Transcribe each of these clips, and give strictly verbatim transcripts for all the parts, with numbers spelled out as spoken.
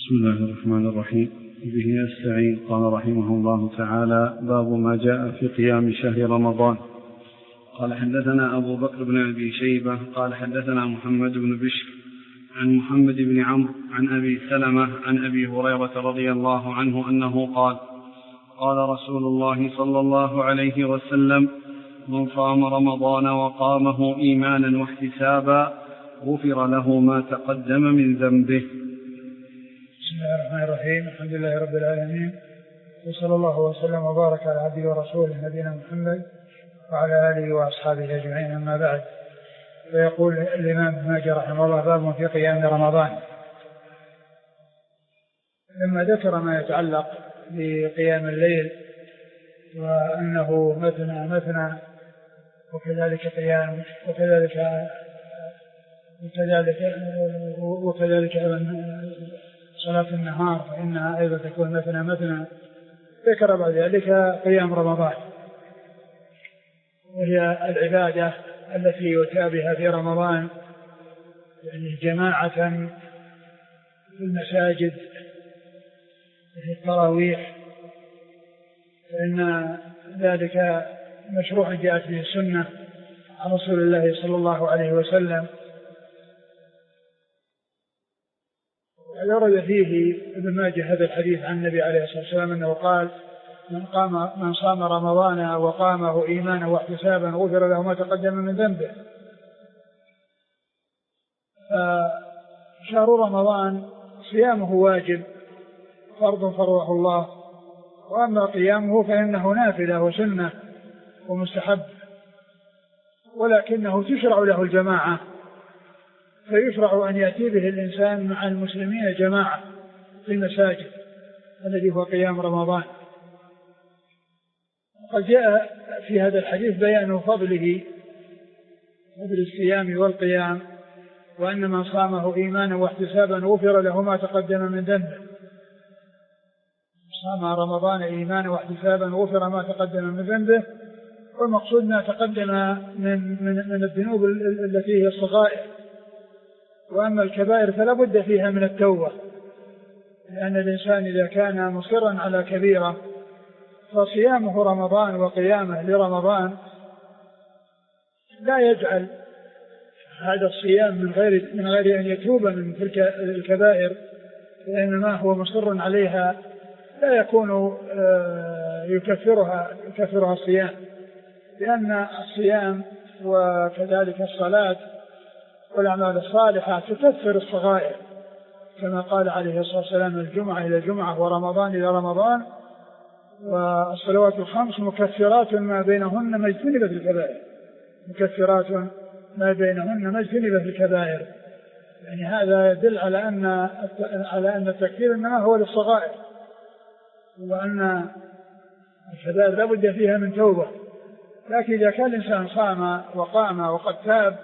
بسم الله الرحمن الرحيم. به أستعين. قال رحمه الله تعالى: باب ما جاء في قيام شهر رمضان. قال: حدثنا أبو بكر بن أبي شيبة قال حدثنا محمد بن بشر عن محمد بن عمرو عن أبي سلمة عن أبي هريرة رضي الله عنه أنه قال: قال رسول الله صلى الله عليه وسلم: من صام رمضان وقامه إيمانا واحتسابا غفر له ما تقدم من ذنبه. بسم الله الرحمن الرحيم. الحمد لله رب العالمين، وصلى الله وسلم وبارك على عبده ورسوله نبينا محمد وعلى آله وأصحابه أجمعين، أما بعد. فيقول الإمام ابن ماجه رحمه الله: باب في قيام رمضان. لما ذكر ما يتعلق بقيام الليل وأنه مثنى مثنى وكذلك قيام وكذلك وكذلك وكذلك صلاة النهار فإنها أيضا تكون مثنى مثنى، ذكر بعد ذلك قيام رمضان، وهي العبادة التي يؤتى بها في رمضان، يعني جماعة في المساجد في التراويح، فإن ذلك مشروع جاءت به السنة عن رسول الله صلى الله عليه وسلم. ورد فيه ابن ماجه هذا الحديث عن النبي عليه الصلاة والسلام أنه قال: من قام من صام رمضان وقامه إيمانا واحتسابا غفر له ما تقدم من ذنبه. شهر رمضان صيامه واجب فرض فرضه الله، وأما قيامه فإنه نافلة وسنة ومستحب، ولكنه تشرع له الجماعة، فيشرع أن يأتي به الإنسان مع المسلمين جماعة في المساجد الذي هو قيام رمضان. وقد جاء في هذا الحديث بيان فضله فضل الصيام والقيام، وأن من صامه إيمانا واحتسابا غفر له ما تقدم من ذنبه. صام رمضان إيمانا واحتسابا غفر ما تقدم من ذنبه، والمقصود ما تقدم من, من, من الذنوب التي هي الصغائر، وأما الكبائر فلا بد فيها من التوبة، لأن الإنسان إذا كان مصرا على كبيرة فصيامه رمضان وقيامه لرمضان لا يجعل هذا الصيام من غير من غير أن يتوب من تلك الكبائر، لأنما هو مصر عليها لا يكون يكفرها يكفرها الصيام، لأن الصيام وكذلك الصلاة والأعمال الصالحة تكفر الصغائر، كما قال عليه الصلاة والسلام: الجمعة إلى الجمعة ورمضان إلى رمضان، والصلوات الخمس مكفرات ما بينهن ما اجتنبت الكبائر، مكفرات ما بينهن ما اجتنبت الكبائر. يعني هذا يدل على أن على أن التكفير إنما هو للصغائر، وأن الكبائر لا بد فيها من توبة. لكن إذا كان الإنسان صام وقام وقد تاب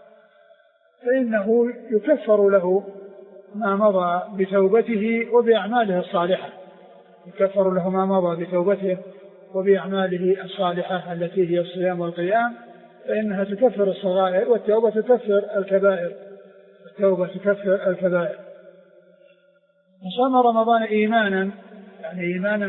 فإنه يكفر له ما مضى بتوبته وبأعماله الصالحة، يكفر له ما مضى بتوبته وبأعماله الصالحة التي هي الصيام والقيام، فإنها تكفر الصغائر، والتوبة تكفر الكبائر، التوبة تكفر الكبائر. وصام رمضان إيمانا، يعني إيمانا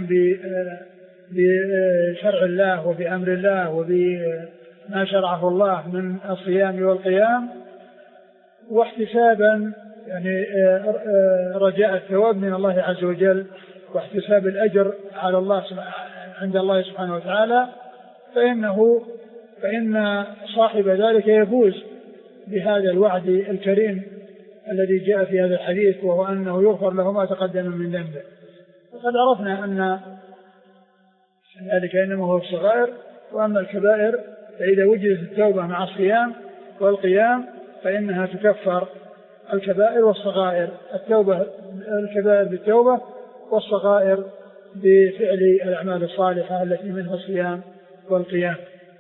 بشرع الله وبأمر الله وبما شرعه الله من الصيام والقيام، واحتسابا يعني رجاء الثواب من الله عز وجل واحتساب الأجر على الله عند الله سبحانه وتعالى، فإنه فإن صاحب ذلك يفوز بهذا الوعد الكريم الذي جاء في هذا الحديث، وهو أنه يغفر له ما تقدم من ذنبه. وقد عرفنا أن ذلك إنما هو الصغائر، وأما الكبائر فإذا وجدت التوبة مع الصيام والقيام فإنها تكفر الكبائر والصغائر، التوبة الكبائر بالتوبة والصغائر بفعل الأعمال الصالحة التي منها الصيام والقيام.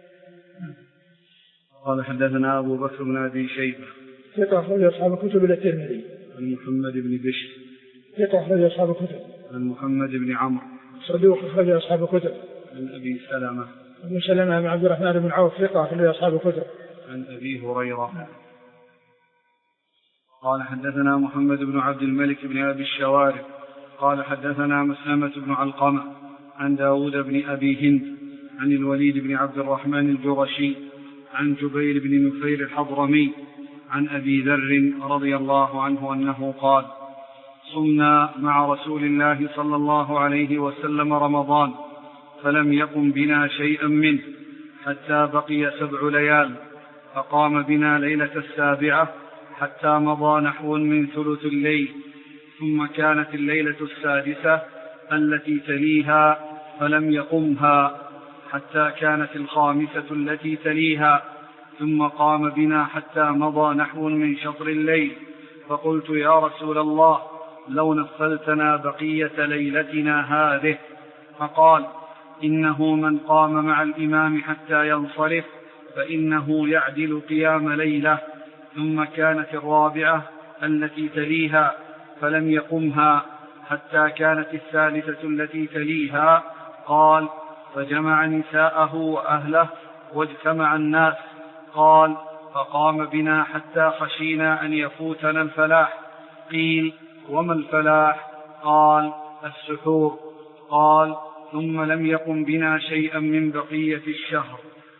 قال: حدثنا أبو بكر بن أبي شيبة ثقة أخرج أصحاب الكتب إلى الترمذي. عن محمد بن بشر ثقة أخرج أصحاب الكتب. عن محمد بن عمرو صدوق أخرج أصحاب الكتب. عن أبي سلمة أبو سلمة بن عبد الرحمن بن عوف ثقة أخرج أصحاب الكتب. عن أبي هريرة قال حدثنا محمد بن عبد الملك بن أبي الشوارب قال حدثنا مسلمة بن علقمة عن داود بن أبي هند عن الوليد بن عبد الرحمن الجرشي عن جبير بن نفير الحضرمي عن أبي ذر رضي الله عنه أنه قال: صمنا مع رسول الله صلى الله عليه وسلم رمضان فلم يقم بنا شيئا منه حتى بقي سبع ليال، فقام بنا ليلة السابعة حتى مضى نحو من ثلث الليل، ثم كانت الليلة السادسة التي تليها فلم يقمها حتى كانت الخامسة التي تليها، ثم قام بنا حتى مضى نحو من شطر الليل، فقلت: يا رسول الله، لو نفلتنا بقية ليلتنا هذه. فقال: إنه من قام مع الإمام حتى ينصرف فإنه يعدل قيام ليلة. ثم كانت الرابعة التي تليها فلم يقمها حتى كانت الثالثة التي تليها. قال: فجمع نساءه وأهله واجتمع الناس. قال: فقام بنا حتى خشينا أن يفوتنا الفلاح. قيل: وما الفلاح؟ قال: السحور. قال: ثم لم يقم بنا شيئا من بقية الشهر.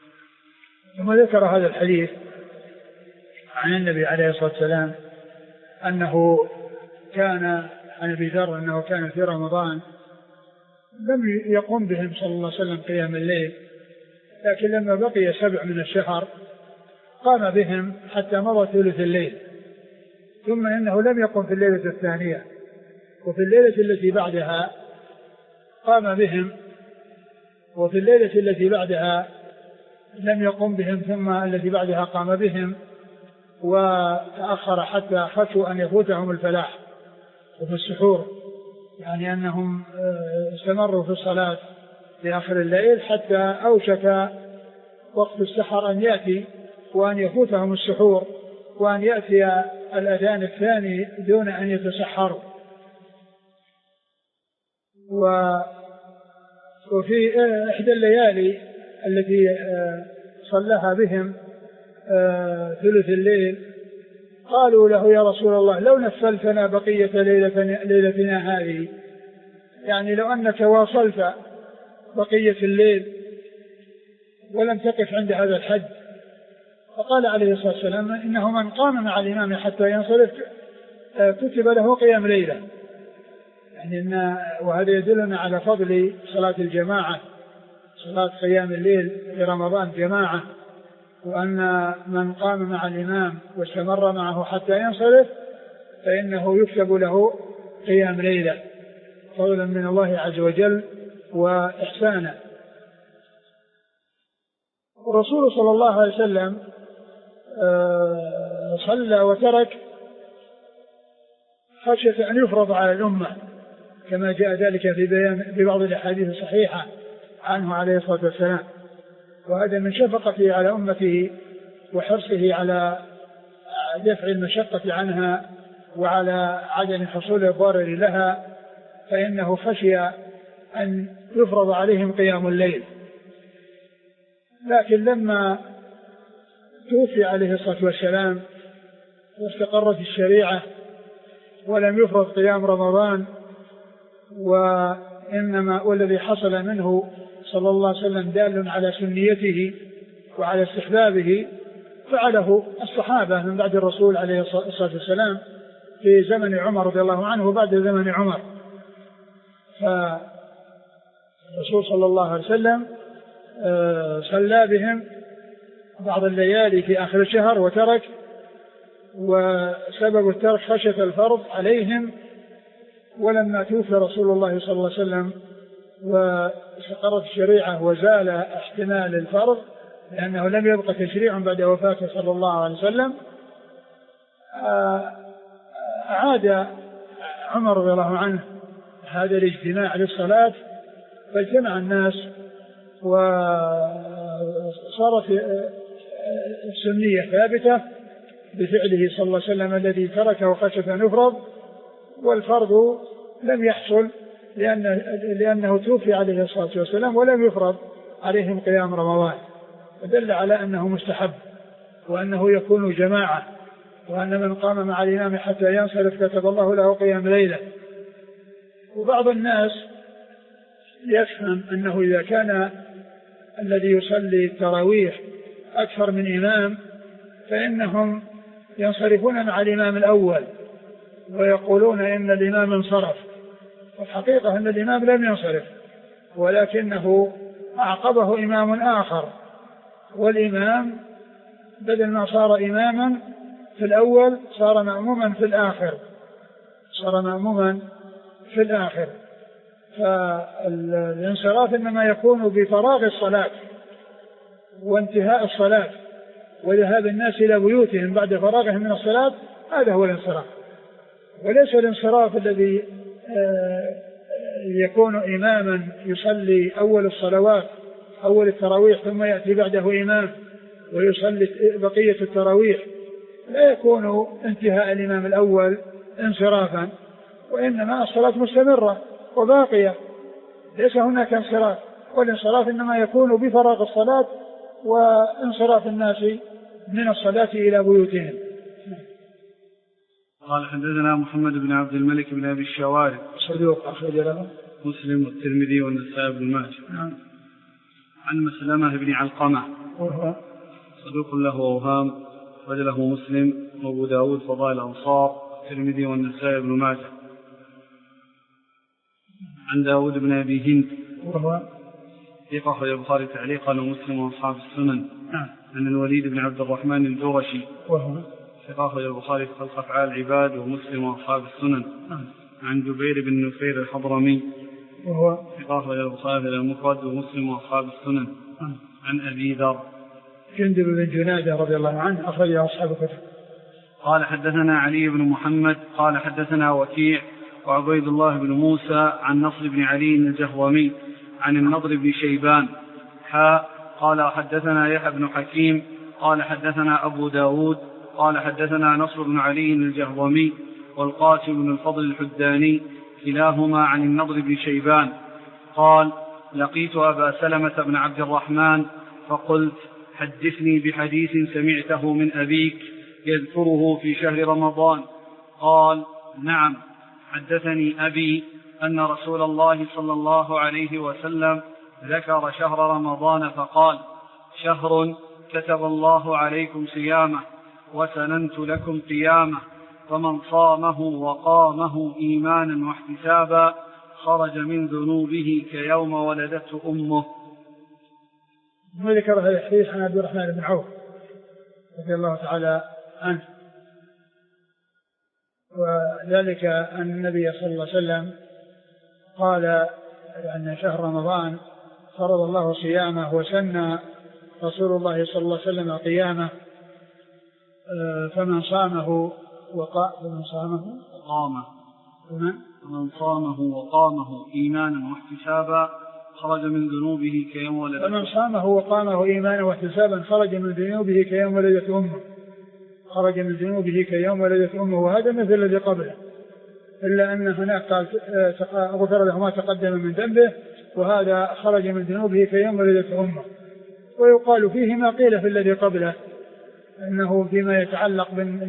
ثم ذكر هذا الحديث عن النبي عليه الصلاة والسلام أنه كان عن أبي ذر أنه كان في رمضان لم يقوم بهم صلى الله عليه وسلم قيام الليل، لكن لما بقي سبع من الشهر قام بهم حتى مضى ثلث الليل، ثم إنه لم يقم في الليلة الثانية، وفي الليلة التي بعدها قام بهم، وفي الليلة التي بعدها لم يقم بهم، ثم التي بعدها قام بهم، وتأخر حتى خشوا أن يفوتهم الفلاح. وفي السحور يعني أنهم استمروا في الصلاة في آخر الليل حتى أوشك وقت السحر أن يأتي وأن يفوتهم السحور وأن يأتي الأذان الثاني دون أن يتسحروا. وفي إحدى الليالي التي صلىها بهم ثلث الليل قالوا له: يا رسول الله، لو نفلتنا بقية ليلتنا هذه، يعني لو أنك واصلت بقية الليل ولم تقف عند هذا الحد. فقال عليه الصلاة والسلام: إنه من قام مع الإمام حتى ينصرف كتب له قيام ليلة. يعني إن وهذا يدلنا على فضل صلاة الجماعة، صلاة قيام الليل في رمضان جماعة، وأن من قام مع الإمام واستمر معه حتى ينصرف فإنه يكتب له قيام ليلة فضلا من الله عز وجل وإحسانا. الرسول صلى الله عليه وسلم صلى وترك خشية أن يفرض على الأمة، كما جاء ذلك في بيان ببعض الأحاديث الصحيحة عنه عليه الصلاة والسلام، وهذا من شفقته على أمته وحرصه على دفع المشقة عنها وعلى عدم حصول الضرر لها، فإنه خشي أن يفرض عليهم قيام الليل. لكن لما توفي عليه الصلاة والسلام واستقرت الشريعة ولم يفرض قيام رمضان، وإنما والذي حصل منه صلى الله عليه وسلم دال على سنيته وعلى استحبابه، فعله الصحابة من بعد الرسول عليه الصلاة والسلام في زمن عمر رضي الله عنه وبعد زمن عمر. فالرسول صلى الله عليه وسلم صلى بهم بعض الليالي في آخر الشهر وترك، وسبب الترك خشية الفرض عليهم. ولما توفي رسول الله صلى الله عليه وسلم واستقرت الشريعة وزال احتمال الفرض لأنه لم يبقى تشريع بعد وفاته صلى الله عليه وسلم، أعاد عمر رضي الله عنه هذا الاجتماع للصلاة، فاجتمع الناس وصارت السنية ثابتة بفعله صلى الله عليه وسلم الذي تركه خشية أن يفرض، والفرض لم يحصل لأن لأنه توفي عليه الصلاة والسلام ولم يفرض عليهم قيام رمضان، فدل على أنه مستحب وأنه يكون جماعة وأن من قام مع الإمام حتى ينصرف كتب الله له قيام ليلة. وبعض الناس يفهم أنه إذا كان الذي يصلي التراويح أكثر من إمام فإنهم ينصرفون مع الإمام الأول ويقولون إن الإمام انصرف، والحقيقة أن الإمام لم ينصرف ولكنه أعقبه إمام آخر، والإمام بدل ما صار إماما في الأول صار مأموما في الآخر صار مأموما في الآخر فالانصراف إنما يكون بفراغ الصلاة وانتهاء الصلاة وذهاب الناس إلى بيوتهم بعد فراغهم من الصلاة، هذا هو الانصراف، وليس الانصراف الذي يكون إماما يصلي أول الصلوات أول التراويح ثم يأتي بعده إمام ويصلي بقية التراويح، لا يكون انتهاء الإمام الأول انصرافا، وإنما الصلاة مستمرة وباقية، ليس هناك انصراف، والانصراف إنما يكون بفراغ الصلاة وانصراف الناس من الصلاة إلى بيوتهم. قال حدثنا محمد بن عبد الملك بن أبي الشوارب صدوق أخرج له مسلم والترمذي والنسائي بن ماجه. عن مسلمة بن علقمة وهو صدوق له أوهام أخرج له مسلم وأبو داود فضائل الأنصار الترمذي والنسائي بن ماجه. عن داود بن أبي هند وهو ثقة أخرج البخاري تعليقا ومسلم وأصحاب السنن. عن الوليد بن عبد الرحمن الجرشي وهو ثقة أخرج البخاري في خلق أفعال العباد ومسلم وأصحاب السنن. عن جبير بن نفير الحضرمي وهو ثقة أخرج البخاري في المفرد ومسلم وأصحاب السنن. عن أبي ذر جندب بن جنادة رضي الله عنه أخرج أصحاب الكتب. قال حدثنا علي بن محمد قال حدثنا وكيع وعبيد الله بن موسى عن نصر بن علي الجهضمي عن النضر بن شيبان حاء قال حدثنا يحيى بن حكيم قال حدثنا أبو داود قال حدثنا نصر بن علي الجهضمي والقاسم بن الفضل الحداني كلاهما عن النضر بن شيبان قال لقيت أبا سلمة بن عبد الرحمن فقلت حدثني بحديث سمعته من أبيك يذكره في شهر رمضان. قال نعم حدثني أبي أن رسول الله صلى الله عليه وسلم ذكر شهر رمضان فقال شهر كتب الله عليكم صيامه وسننت لكم قيامه فمن صامه وقامه إيمانا واحتسابا خرج من ذنوبه كيوم ولدته أمه. وذكر هذا الحديث عن عبد الرحمن بن عوف رضي الله تعالى عنه، وذلك أن النبي صلى الله عليه وسلم قال أن شهر رمضان فرض الله صيامه وسن رسول الله صلى الله عليه وسلم قيامه فمن صامه وقام فمن صامه وقامه فمن صامه وقامه إيمانا واحتسابا خرج من ذنوبه كيوم ولدته. فمن صامه وقامه إيمانا واحتسابا خرج من ذنوبه كيوم ولدته أمه خرج من ذنوبه كيوم ولدته أمه، وهذا مثل الذي قبله، إلا أن هناك قال غفر له ما تقدم من ذنبه، وهذا خرج من ذنوبه كيوم ولدته أمه. ويقال فيه ما قيل في الذي قبله أنه فيما يتعلق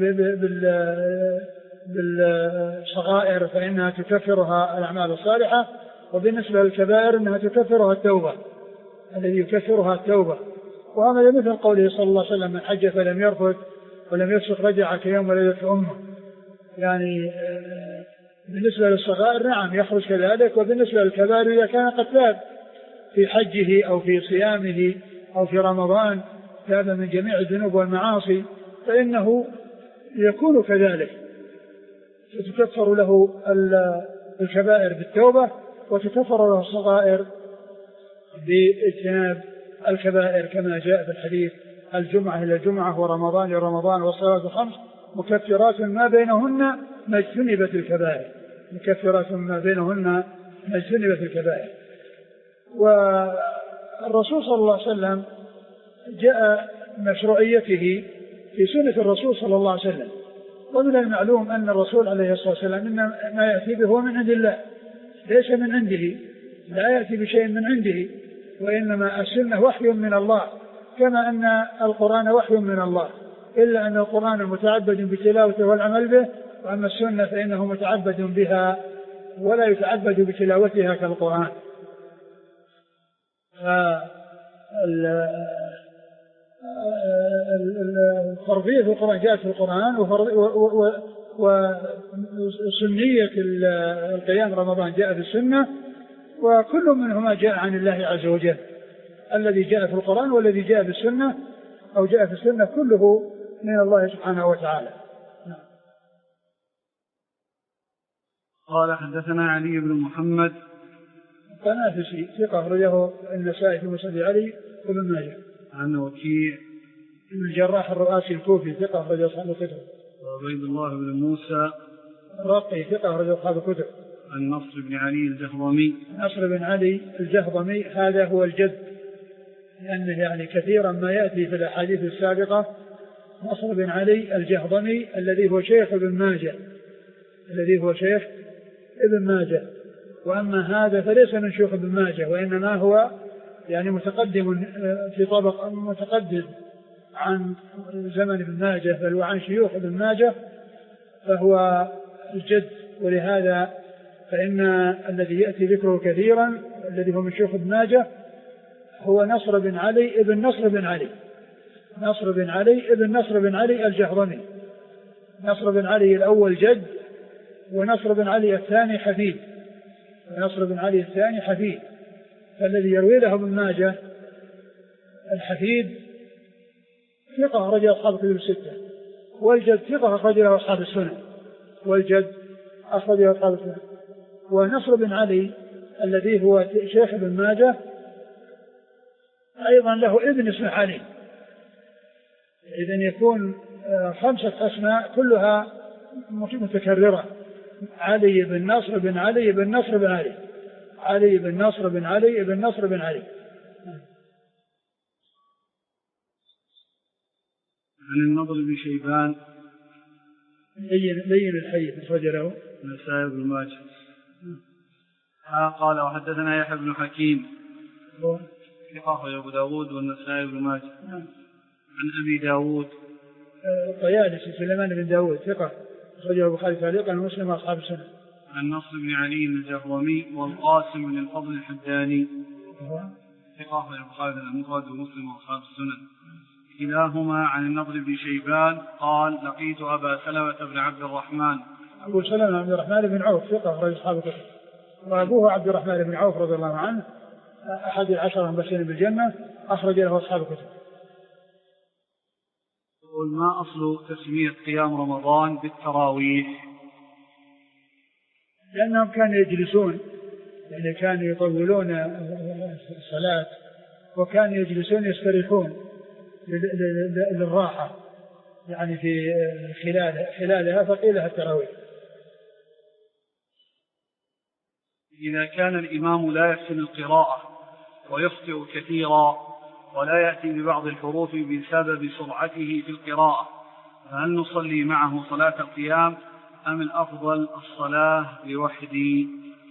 بالصغائر فإنها تكفرها الأعمال الصالحة، وبالنسبة للكبائر أنها تكفرها التوبة، الذي يكفرها التوبة. وهذا مثل قوله صلى الله عليه وسلم من حج فلم يرفث ولم يفسق رجع كيوم ولدته أمه، يعني بالنسبة للصغائر نعم يخرج كذلك، وبالنسبة للكبائر إذا كان قد تاب في حجه أو في صيامه أو في رمضان تاب من جميع الذنوب والمعاصي فإنه يكون كذلك، فتكفر له الكبائر بالتوبة وتكفر له الصغائر باجتناب الكبائر، كما جاء في الحديث الجمعة إلى الجمعة ورمضان إلى رمضان والصلاة الخمس مكفرات ما بينهن ما اجتنبت الكبائر، مكفرات ما بينهن ما اجتنبت الكبائر. والرسول صلى الله عليه وسلم جاء مشروعيته في سنة الرسول صلى الله عليه وسلم، ومن المعلوم أن الرسول عليه الصلاة والسلام إن ما يأتي به من عند الله ليس من عنده، لا يأتي بشيء من عنده، وإنما السنة وحي من الله، كما أن القرآن وحي من الله، إلا أن القرآن متعبد بتلاوته والعمل به، وأما السنة فإنه متعبد بها ولا يتعبد بتلاوتها كالقرآن. الفرضية في القرآن جاءت في القرآن، وسنية القيام رمضان جاء في السنة، وكل منهما جاء عن الله عز وجل. الذي جاء في القرآن والذي جاء في السنة أو جاء في السنة كله من الله سبحانه وتعالى. قال حدثنا علي بن محمد التنافسي ثقة أخرجه النسائي في مسند علي وابن ماجه. عن وكيع بن الجراح الرؤاسي الكوفي ثقة أخرجه أصحاب الكتب. وعبيد الله بن موسى الرقي ثقة أخرجه أصحاب الكتب. عن نصر بن علي الجهضمي نصر بن علي الجهضمي هذا هو الجد، لأنه يعني كثيرا ما يأتي في الأحاديث السابقة نصر بن علي الجهضمي الذي هو شيخ ابن ماجه الذي هو شيخ ابن ماجه وأما هذا فليس من شيوخ ابن ماجه، وإنما هو يعني متقدم في طبق متقدم عن زمن ابن ماجه، بل وعن شيوخ ابن ماجه، فهو الجد. ولهذا فإن الذي يأتي ذكره كثيرا الذي هو من شيوخ ابن ماجه هو نصر بن علي ابن نصر بن علي نصر بن علي ابن نصر بن علي الجهضمي. نصر بن علي الأول جد، ونصر بن علي الثاني حفيد ونصر بن علي الثاني حفيد فالذي يروي له ابن ماجه الحفيد ثقة أخرج أصحاب الكتب الستة، والجد ثقة أخرج له أصحاب السنن والجد أخرج له أصحاب السنن. ونصر بن علي الذي هو شيخ ابن ماجه أيضا له ابن اسمه علي، إذن يكون خمسة أسماء كلها متكررة: علي بن نصر بن علي بن نصر بن علي علي بن نصر بن علي بن نصر بن علي. عن النضر بن شيبان لين لين الحي أخرج له النسائي بن ماجه. قال وحدثنا يحيى بن حكيم ثقة أبو داود والنسائي بن ماجه. عن أبي داود الطيالسي سليمان بن داود ثقة أخرجه البخاري تعليقا ومسلم وأصحاب السنن. عن نصر بن علي الجهضمي والقاسم بن الفضل الحداني ثقة أخرجه البخاري المفرد ومسلم وأصحاب السنن. كلاهما عن النضر بن شيبان قال لقيت أبا سلمة بن عبد الرحمن أبو سلمة عبد الرحمن بن عوف ثقة أخرج أصحاب الكتب، وأبوه عبد الرحمن بن عوف رضي الله عنه أحد العشرة المبشرين بالجنة أخرج له أصحاب الكتب. يقول ما أصل تسمية قيام رمضان بالتراويح؟ لأنهم كانوا يجلسون، يعني كانوا يطولون الصلاة وكانوا يجلسون يستريحون للراحة يعني في خلال خلالها فقيلها التراويح. إذا كان الإمام لا يحسن القراءة ويخطئ كثيرا ولا يأتي ببعض الحروف بسبب سرعته في القراءة، فهل نصلي معه صلاة القيام أم الأفضل الصلاة لوحدي؟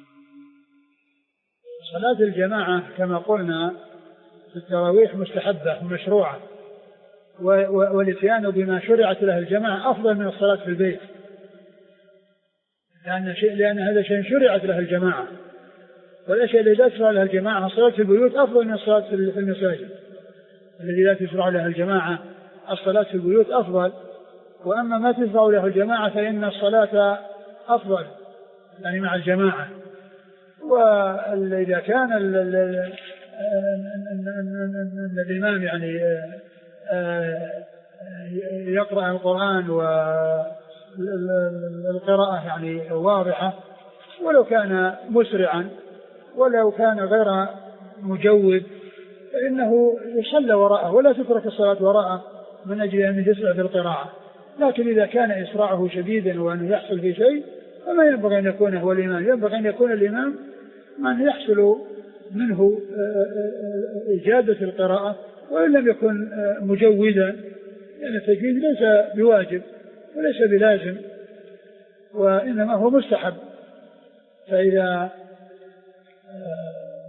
صلاة الجماعة كما قلنا في التراويح مستحبة ومشروعة، والاتيان بما شرعت له الجماعة أفضل من الصلاة في البيت، لأن, شيء لأن هذا شيء شرعت له الجماعة، والأشياء التي لا تشرع لها الجماعة الصلاة في البيوت أفضل من الصلاة في المساجد. الذي لا تشرع لها الجماعة الصلاة في البيوت أفضل، وأما ما تشرع له الجماعة فإن الصلاة أفضل يعني مع الجماعة. وإذا كان الإمام يعني يقرأ القرآن والقراءة يعني واضحة، ولو كان مسرعا ولو كان غير مجود فإنه يصلى وراءه ولا تترك الصلاة وراءه من أجل أن يسرع في القراءة. لكن إذا كان إسراعه شديدا وأنه يحصل في شيء فما ينبغي أن يكون هو الإمام، ينبغي أن يكون الإمام من يحصل منه إجادة القراءة وإن لم يكن مجودا، لأن التجويد ليس بواجب وليس بلازم وإنما هو مستحب. فإذا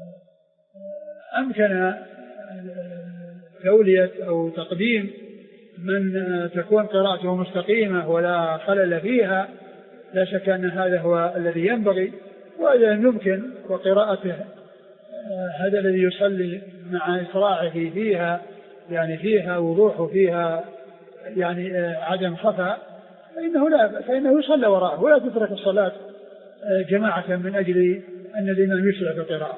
أمكن تولية أو تقديم من تكون قراءته مستقيمة ولا خلل فيها لا شك أن هذا هو الذي ينبغي. وإذا يمكن وقراءته هذا الذي يصلي مع إسراعه فيها يعني فيها وضوح فيها يعني عدم خفاء فإنه لا فإنه يصلى وراءه ولا تترك الصلاة جماعة من أجل أن الإمام يسرع في القراءة.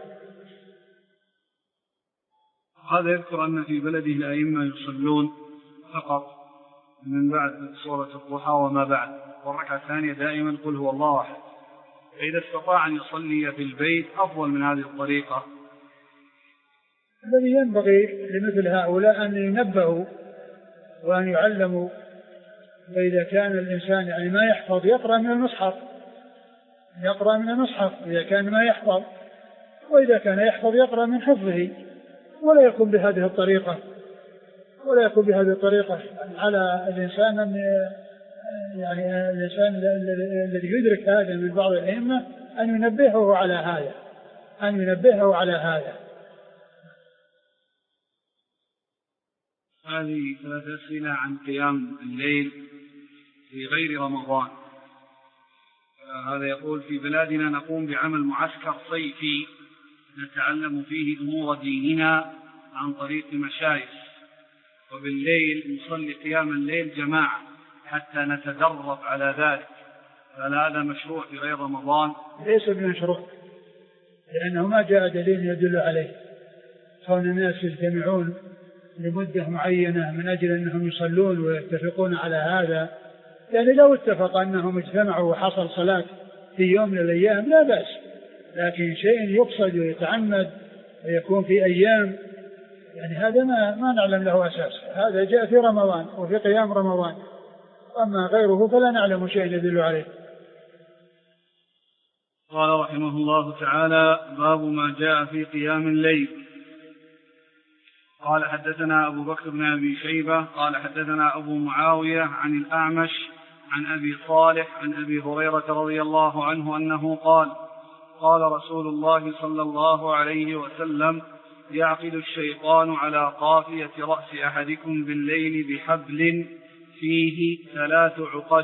هذا يذكر أن في بلده الأئمة يصلون فقط من بعد سورة الضحى وما بعد، والركعة الثانية دائما قل هو الله أحد. فإذا استطاع أن يصلي في البيت أفضل من هذه الطريقة. الذي ينبغي لمثل هؤلاء أن ينبهوا وأن يعلموا. فإذا كان الإنسان يعني ما يحفظ يقرأ من المصحف يقرأ من المصحف إذا كان ما يحفظ، وإذا كان يحفظ يقرأ من حفظه، ولا يكون بهذه الطريقة ولا يكون بهذه الطريقة على الإنسان أن يعني الإنسان الذي يدرك هذا من بعض الأئمة أن ينبهه على هذا أن ينبهه على هذا. هذه ثلاث أسئلة عن قيام الليل في غير رمضان. هذا يقول: في بلادنا نقوم بعمل معسكر صيفي نتعلم فيه أمور ديننا عن طريق مشايخ، وبالليل نصلي قيام الليل جماعة حتى نتدرب على ذلك، فهل هذا مشروع في غير رمضان؟ ليس بمشروع، لأنه ما جاء دليل يدل عليه. كون الناس يجتمعون لمدة معينة من أجل أنهم يصلون ويتفقون على هذا، يعني لو اتفق أنهم اجتمعوا وحصل صلاة في يوم من الأيام لا بأس، لكن شيء يقصد ويتعمد ويكون في أيام يعني هذا ما, ما نعلم له أساس. هذا جاء في رمضان وفي قيام رمضان، أما غيره فلا نعلم شيء يدل عليه. قال رحمه الله تعالى: باب ما جاء في قيام الليل. قال: حدثنا أبو بكر بن أبي شيبة قال حدثنا أبو معاوية عن الأعمش عن أبي صالح عن أبي هريرة رضي الله عنه أنه قال: قال رسول الله صلى الله عليه وسلم: يعقد الشيطان على قافية رأس أحدكم بالليل بحبل فيه ثلاث عقد،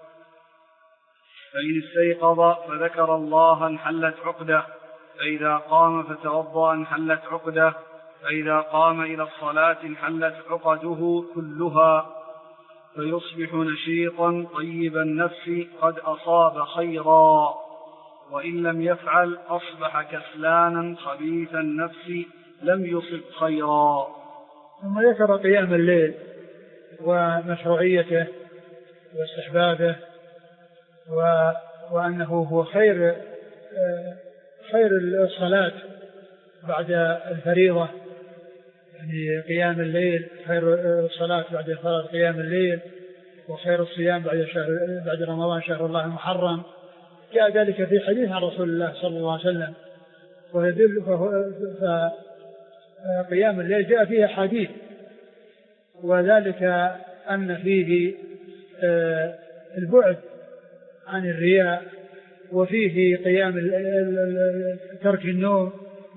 فإن استيقظ فذكر الله انحلت عقده، فإذا قام فتوضأ انحلت عقده، فإذا قام إلى الصلاة انحلت عقده كلها، فيصبح نشيطا طيب النفس قد أصاب خيرا، وإن لم يفعل أصبح كسلانا خبيث النفس لم يصب خيرا. ثم ذكر قيام الليل ومشروعيته واستحبابه و... وأنه هو خير خير الصلاة بعد الفريضة، يعني قيام الليل خير الصلاة بعد فرض قيام الليل، وخير الصيام بعد شهر بعد رمضان شهر الله المحرم. جاء ذلك في حديث عن رسول الله صلى الله عليه وسلم، ويدل فقيام الليل جاء فيه حديث، وذلك أن فيه البعد عن الرياء، وفيه قيام ترك النوم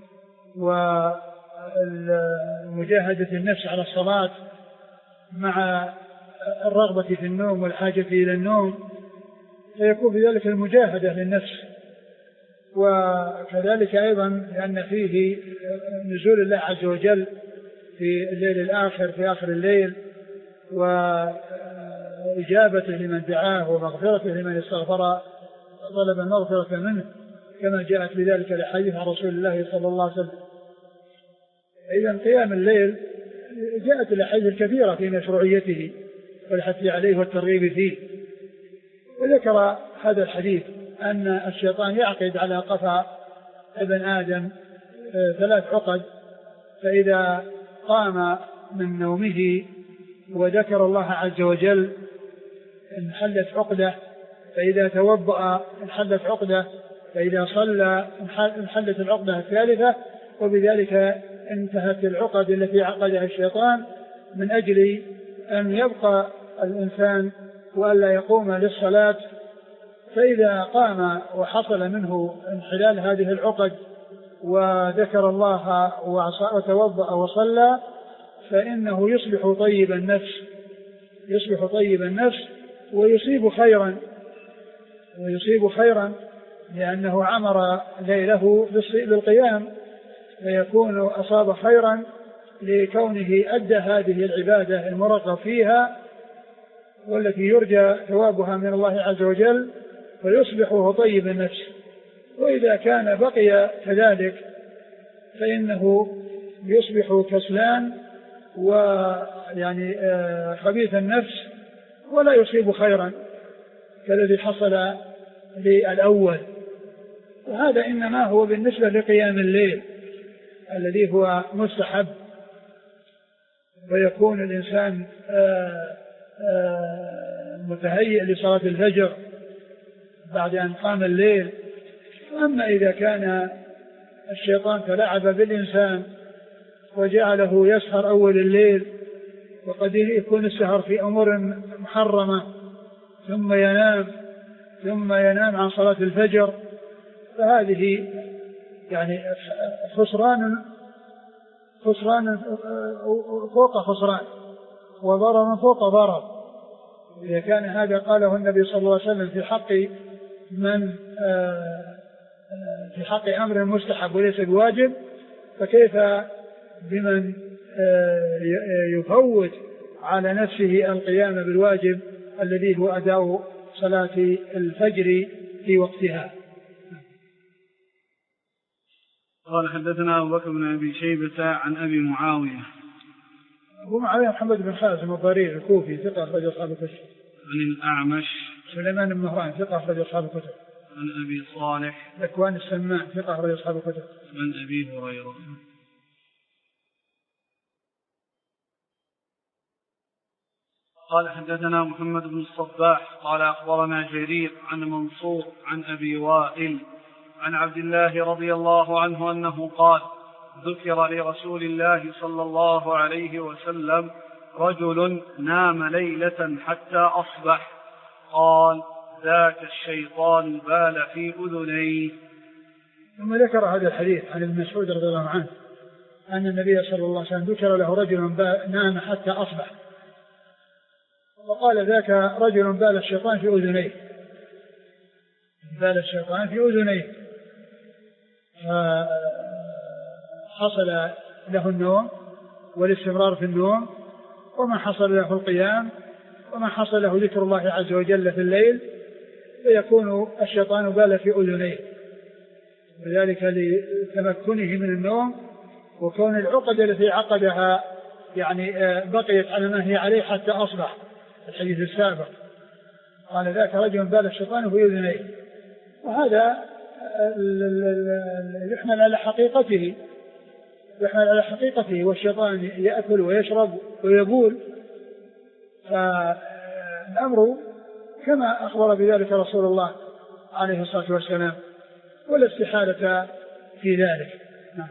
ومجاهدة النفس على الصلاة مع الرغبة في النوم والحاجة إلى النوم، فيكون في ذلك المجاهدة للنفس. وكذلك أيضا لأن فيه نزول الله عز وجل في الليل الآخر في آخر الليل، وإجابته لمن دعاه ومغفرته لمن استغفر طلب المغفرة منه، كما جاءت بذلك الحديث عن رسول الله صلى الله عليه وسلم. إذن قيام الليل جاءت الأحاديث الكثيرة في مشروعيته والحث عليه والترغيب فيه. وذكر هذا الحديث أن الشيطان يعقد على قفا ابن آدم ثلاث عقد، فإذا قام من نومه وذكر الله عز وجل انحلت عقده، فإذا توضأ انحلت عقده، فإذا صلى انحلت العقدة الثالثة، وبذلك انتهت العقد التي عقدها الشيطان من أجل أن يبقى الإنسان وألا يقوم للصلاة. فإذا قام وحصل منه انحلال هذه العقد وذكر الله وتوضأ وصلى، فإنه يصبح طيب النفس يصبح طيب النفس ويصيب خيرا ويصيب خيرا لأنه عمر ليله بالقيام فيكون أصاب خيرا لكونه أدى هذه العبادة المرغب فيها والتي يرجى ثوابها من الله عز وجل فيصبح وهو طيب النفس. وإذا كان بقي كذلك فإنه يصبح كسلان ويعني خبيث النفس ولا يصيب خيرا كالذي حصل للأول. وهذا إنما هو بالنسبة لقيام الليل الذي هو مستحب ويكون الإنسان آآ آآ متهيئ لصلاة الفجر بعد أن قام الليل. أما إذا كان الشيطان تلاعب بالإنسان وجعله يسهر أول الليل وقد يكون السهر في أمور محرمة ثم ينام ثم ينام عن صلاة الفجر فهذه يعني خسران خسران فوق خسران وضرر فوق ضرر. إذا كان هذا قاله النبي صلى الله عليه وسلم في حق من في حق أمر مستحب وليس بواجب فكيف بمن يفوت على نفسه القيام بالواجب الذي هو أداء صلاة الفجر في وقتها. قال حدثنا أبو بكر بن أبي شيبة عن أبي معاوية أبو معاوية محمد بن خازم الضرير الكوفي ثقة أخرج أصحاب الكتب. عن الأعمش سليمان بن مهران ثقة أخرج أصحاب الكتب. عن أبي صالح ذكوان السمان ثقة أخرج أصحاب الكتب. عن أبي هريرة. قال حدثنا محمد بن الصباح قال أخبرنا جرير عن منصور عن أبي وائل عن عبد الله رضي الله عنه أنه قال ذكر لرسول الله صلى الله عليه وسلم رجل نام ليلة حتى أصبح قال ذاك الشيطان بال في أذنيه. ثم ذكر هذا الحديث عن ابن مسعود رضي الله عنه أن النبي صلى الله عليه وسلم ذكر له رجل نام حتى أصبح وقال ذاك رجل بال الشيطان في أذنيه بال الشيطان في أذنيه حصل له النوم والاستمرار في النوم وما حصل له القيام وما حصل له ذكر الله عز وجل في الليل فيكون الشيطان بال في أذنيه وذلك لتمكنه من النوم وكون العقد التي عقدها يعني بقيت على ما هي عليه حتى أصبح. الحديث السابق قال ذاك رجل بال الشيطان في أذنيه وهذا يحمل على حقيقته يحمل على حقيقته والشيطان يأكل ويشرب ويبول فالأمر كما أخبر بذلك رسول الله عليه الصلاة والسلام ولا استحالة في ذلك. نعم.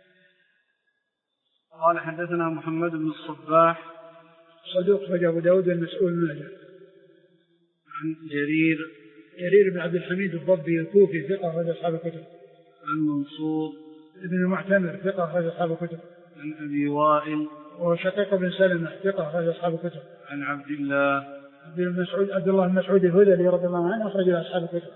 قال حدثنا محمد بن الصباح صدوق أخرج أبو داود المسؤول ماجه. عن جرير جرير بن عبد الحميد الضبي الكوفي ثقة أخرج أصحاب الكتب. عن منصور ابن المعتمر ثقة أخرج أصحاب الكتب. عن أبي وائل وشقيق بن سلمة ثقة أخرج أصحاب الكتب. عن عبد الله بن مسعود عبد الله بن مسعود الهذلي رضي الله عنه أخرج أصحاب الكتب.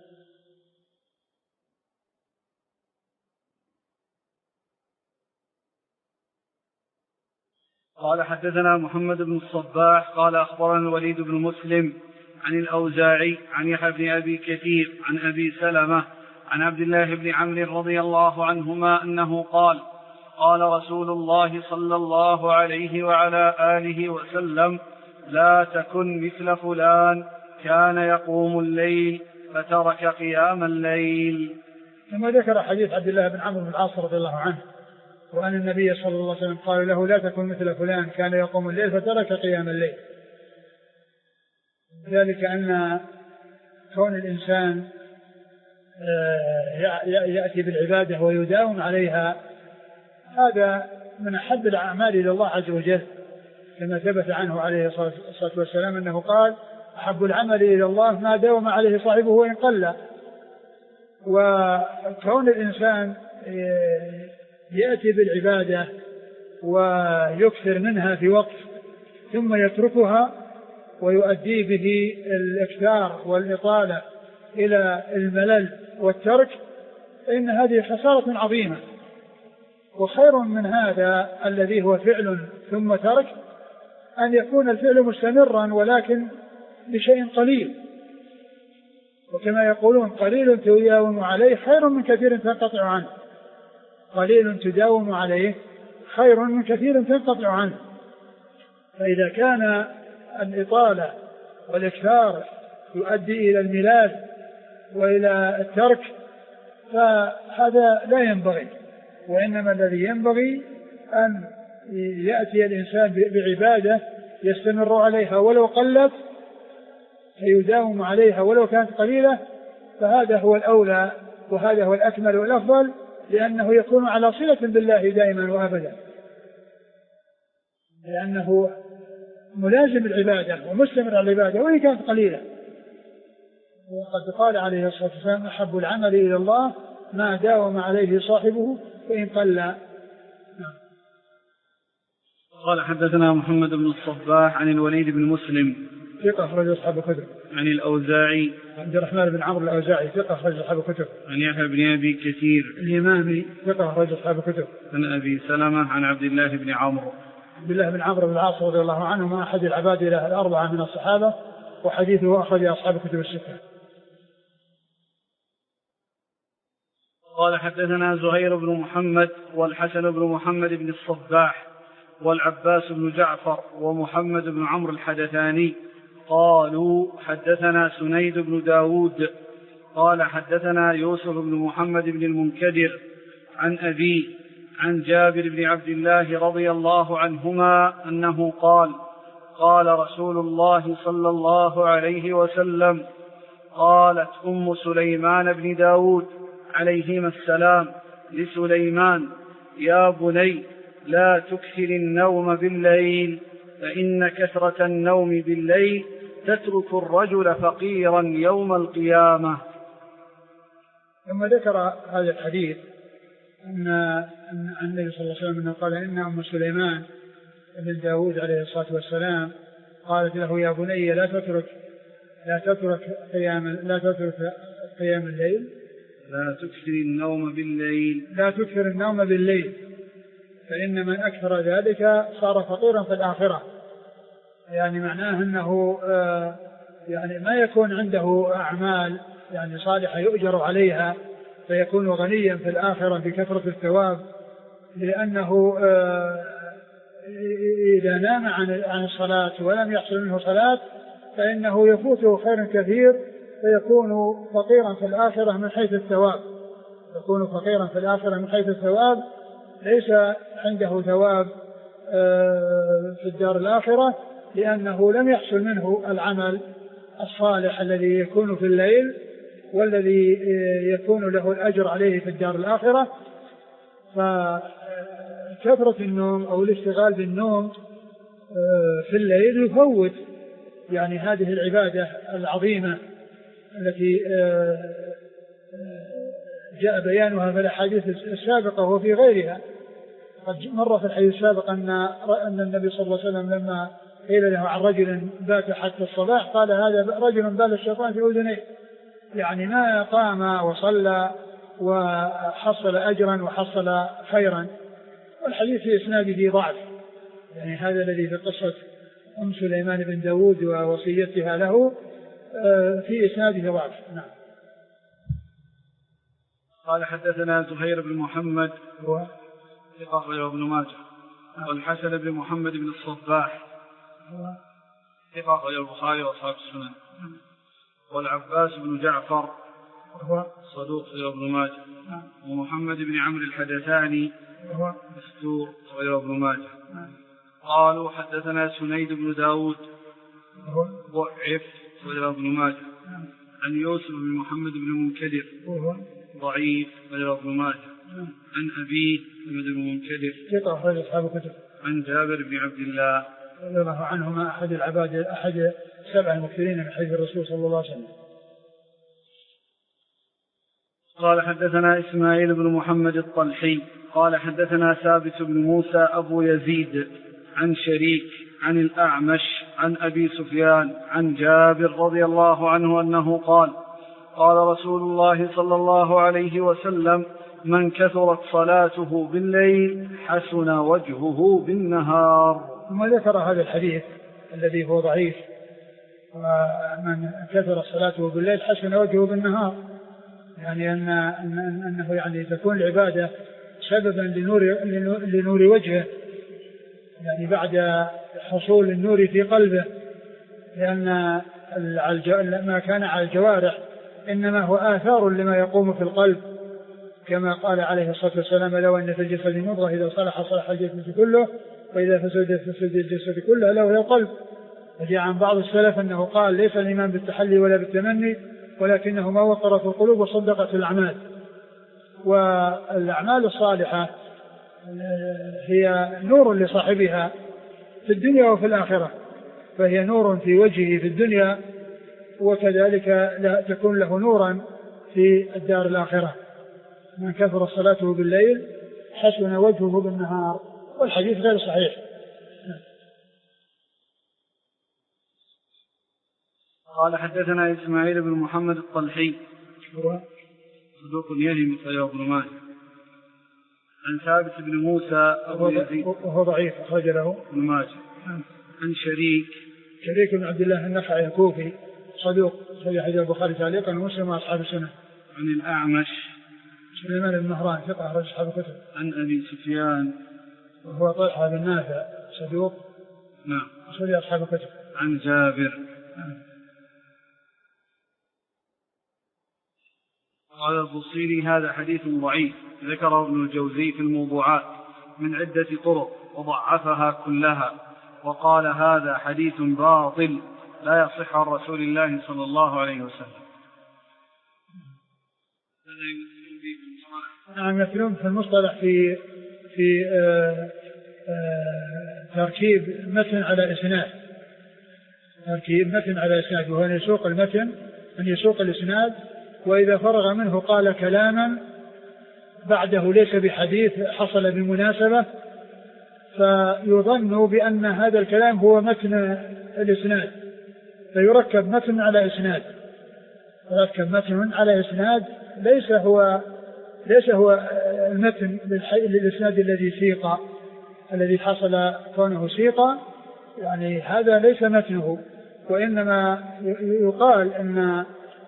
قال حدثنا محمد بن الصباح قال أخبرنا الوليد بن مسلم عن الأوزاعي عن يحيى بن أبي كثير عن أبي سلمة عن عبد الله بن عمرو رضي الله عنهما أنه قال قال رسول الله صلى الله عليه وعلى آله وسلم لا تكن مثل فلان كان يقوم الليل فترك قيام الليل. ثم ذكر حديث عبد الله بن عمرو بن العاص رضي الله عنه وأن النبي صلى الله عليه وسلم قال له لا تكن مثل فلان كان يقوم الليل فترك قيام الليل. ذلك أن كون الإنسان يأتي بالعبادة ويداوم عليها هذا من أحب الأعمال إلى الله عز وجل كما ثبت عنه عليه الصلاة والسلام أنه قال أحب العمل إلى الله ما داوم عليه صاحبه وإن قل. وكون الإنسان يأتي بالعبادة ويكثر منها في وقت ثم يتركها ويؤدي به الإكثار والإطالة إلى الملل والترك، فإن هذه خسارة عظيمة. وخير من هذا الذي هو فعل ثم ترك أن يكون الفعل مستمرا ولكن بشيء قليل، وكما يقولون قليل تداوم عليه خير من كثير تنقطع عنه. قليل تداوم عليه خير من كثير تنقطع عنه. فإذا كان الإطالة والإكثار يؤدي إلى الملال وإلى الترك فهذا لا ينبغي، وإنما الذي ينبغي أن يأتي الإنسان بعبادة يستمر عليها ولو قلت، فيداوم عليها ولو كانت قليلة، فهذا هو الأولى وهذا هو الأكمل والأفضل، لأنه يكون على صلة بالله دائما وأبدا، لأنه ملازم العبادة ومستمر على العبادة وإن كانت قليلة. وقد قال عليه الصلاة والسلام: أحب العمل إلى الله ما داوم عليه صاحبه وإن قل. قال حدثنا محمد بن الصباح عن الوليد بن مسلم ثقة أخرج أصحاب الكتب. عن الأوزاعي عبد الرحمن بن عمرو الأوزاعي ثقة أخرج أصحاب الكتب. عن يحيى بن أبي كثير الإمامي ثقة أخرج أصحاب الكتب. عن أبي سلمة عن عبد الله بن عمرو عبد الله بن عمرو بن العاص رضي الله عنهما أحد العباد له الأربعة من الصحابة، وحديثه أخرج أصحاب الكتب الستة. قال حدثنا زهير بن محمد والحسن بن محمد بن الصباح والعباس بن جعفر ومحمد بن عمرو الحدثاني قالوا حدثنا سنيد بن داود قال حدثنا يوسف بن محمد بن المنكدر عن أبي عن جابر بن عبد الله رضي الله عنهما أنه قال: قال رسول الله صلى الله عليه وسلم: قالت أم سليمان بن داود عليهما السلام لسليمان: يا بني لا تكثر النوم بالليل، فإن كثرة النوم بالليل تترك الرجل فقيرا يوم القيامة. ثم ذكر هذا الحديث أن النبي صلى الله عليه وسلم قال إن أم سليمان بن داود عليه الصلاة والسلام قالت له: يا بني لا تترك لا تترك قيام لا تترك قيام الليل لا تكثر النوم بالليل لا تكثر النوم بالليل فإن من أكثر ذلك صار فقيرا في الآخرة. يعني معناه أنه آه يعني ما يكون عنده أعمال يعني صالحة يؤجر عليها فيكون غنيا في الآخرة بكثرة الثواب، لأنه آه إذا نام عن عن الصلاة ولم يحصل منه صلاة فإنه يفوته خير كثير فيكون فقيرا في الآخرة من حيث الثواب يكون فقيرا في الآخرة من حيث الثواب ليس عنده ثواب في الدار الآخرة، لأنه لم يحصل منه العمل الصالح الذي يكون في الليل والذي يكون له الأجر عليه في الدار الآخرة. فكثرة النوم أو الاشتغال بالنوم في الليل يفوت يعني هذه العبادة العظيمة التي جاء بيانها في الأحاديث السابقة وفي غيرها. قد مر في الحديث السابق أن أن النبي صلى الله عليه وسلم لما قيل له عن رجل بات حتى الصباح قال: هذا رجل بال الشيطان في أذنيه، يعني ما قام وصلى وحصل أجرا وحصل خيرا. والحديث في إسناده ضعف، يعني هذا الذي في قصة أم سليمان بن داود ووصيتها له في إسناده ضعف. نعم. قال حدثنا زهير بن محمد هو ثقة أخرجه ابن ماجه، والحسن بن محمد بن الصباح ثقة أخرجه البخاري وأصحاب السنن، والعباس بن جعفر هو صدوق أخرجه ابن ماجه، ومحمد بن عمرو الحدثاني هو مستور أخرجه ابن ماجه. قالوا حدثنا سنيد بن داود ضعف أخرجه ابن ماجه، عن يوسف بن محمد بن المنكدر ضعيف أخرجه ابن ماجه، عن أبيه محمد بن المنكدر ثقة أخرج أصحاب الكتب، عن جابر بن عبد الله رضي الله عنهما أحد العباد أحد سبع المكثرين من حديث الرسول صلى الله عليه وسلم. قال حدثنا إسماعيل بن محمد الطلحي قال حدثنا ثابت بن موسى أبو يزيد عن شريك عن الأعمش عن أبي سفيان عن جابر رضي الله عنه أنه قال قال رسول الله صلى الله عليه وسلم من كثرت صلاته بالليل حسن وجهه بالنهار. ثم ذكر هذا الحديث الذي هو ضعيف، ومن كثرت صلاته بالليل حسن وجهه بالنهار، يعني أن أنه يعني تكون العبادة سببا لنور, لنور وجهه، يعني بعد حصول النور في قلبه، لأن ما كان على الجوارح إنما هو آثار لما يقوم في القلب، كما قال عليه الصلاة والسلام لو أن في الجسد مضغة إذا صلح صلح الجسد كله وإذا فسد فسد الجسد كله ألا وهي القلب. وجاء عن بعض السلف أنه قال ليس الإيمان بالتحلي ولا بالتمني ولكنه ما وقر في القلوب وصدقت الأعمال. والأعمال الصالحة هي نور لصاحبها في الدنيا وفي الآخرة، فهي نور في وجهه في الدنيا وكذلك لا تكون له نورا في الدار الآخرة. من كثر صلاته بالليل حسن وجهه بالنهار، والحديث غير صحيح. قال حدثنا إسماعيل بن محمد الطلحي صدوق يهم صحيح ابن ماجه عن ثابت بن موسى أبو يزيد وهو ضعيف أخرج له ابن ماجه عن شريك شريك بن عبد الله النخعي الكوفي صدوق صحيح حديث البخاري تعليقا ومسلم وأصحاب السنة. عن الأعمش سليمان بن مهران ثقة أخرج أصحاب الكتب. عن أبي سفيان وهو طلحة بن نافع صدوق نعم أخرج أصحاب الكتب. عن جابر نعم. قال البصيري هذا حديث ضعيف ذكره ابن الجوزي في الموضوعات من عدة طرق وضعفها كلها، وقال هذا حديث باطل لا يصح عن رسول الله صلى الله عليه وسلم. نعم يمثلون في المصطلح في في آآ آآ تركيب متن على إسناد، تركيب متن على إسناد، وهو أن يسوق المتن أن يسوق الإسناد وإذا فرغ منه قال كلاما بعده ليس بحديث حصل بمناسبة، فيظن بأن هذا الكلام هو متن الإسناد، فيركب متن على إسناد، يركب متن على إسناد ليس هو ليس هو المتن للإسناد الذي سيق الذي حصل كونه سيق، يعني هذا ليس متنه، وإنما يقال أن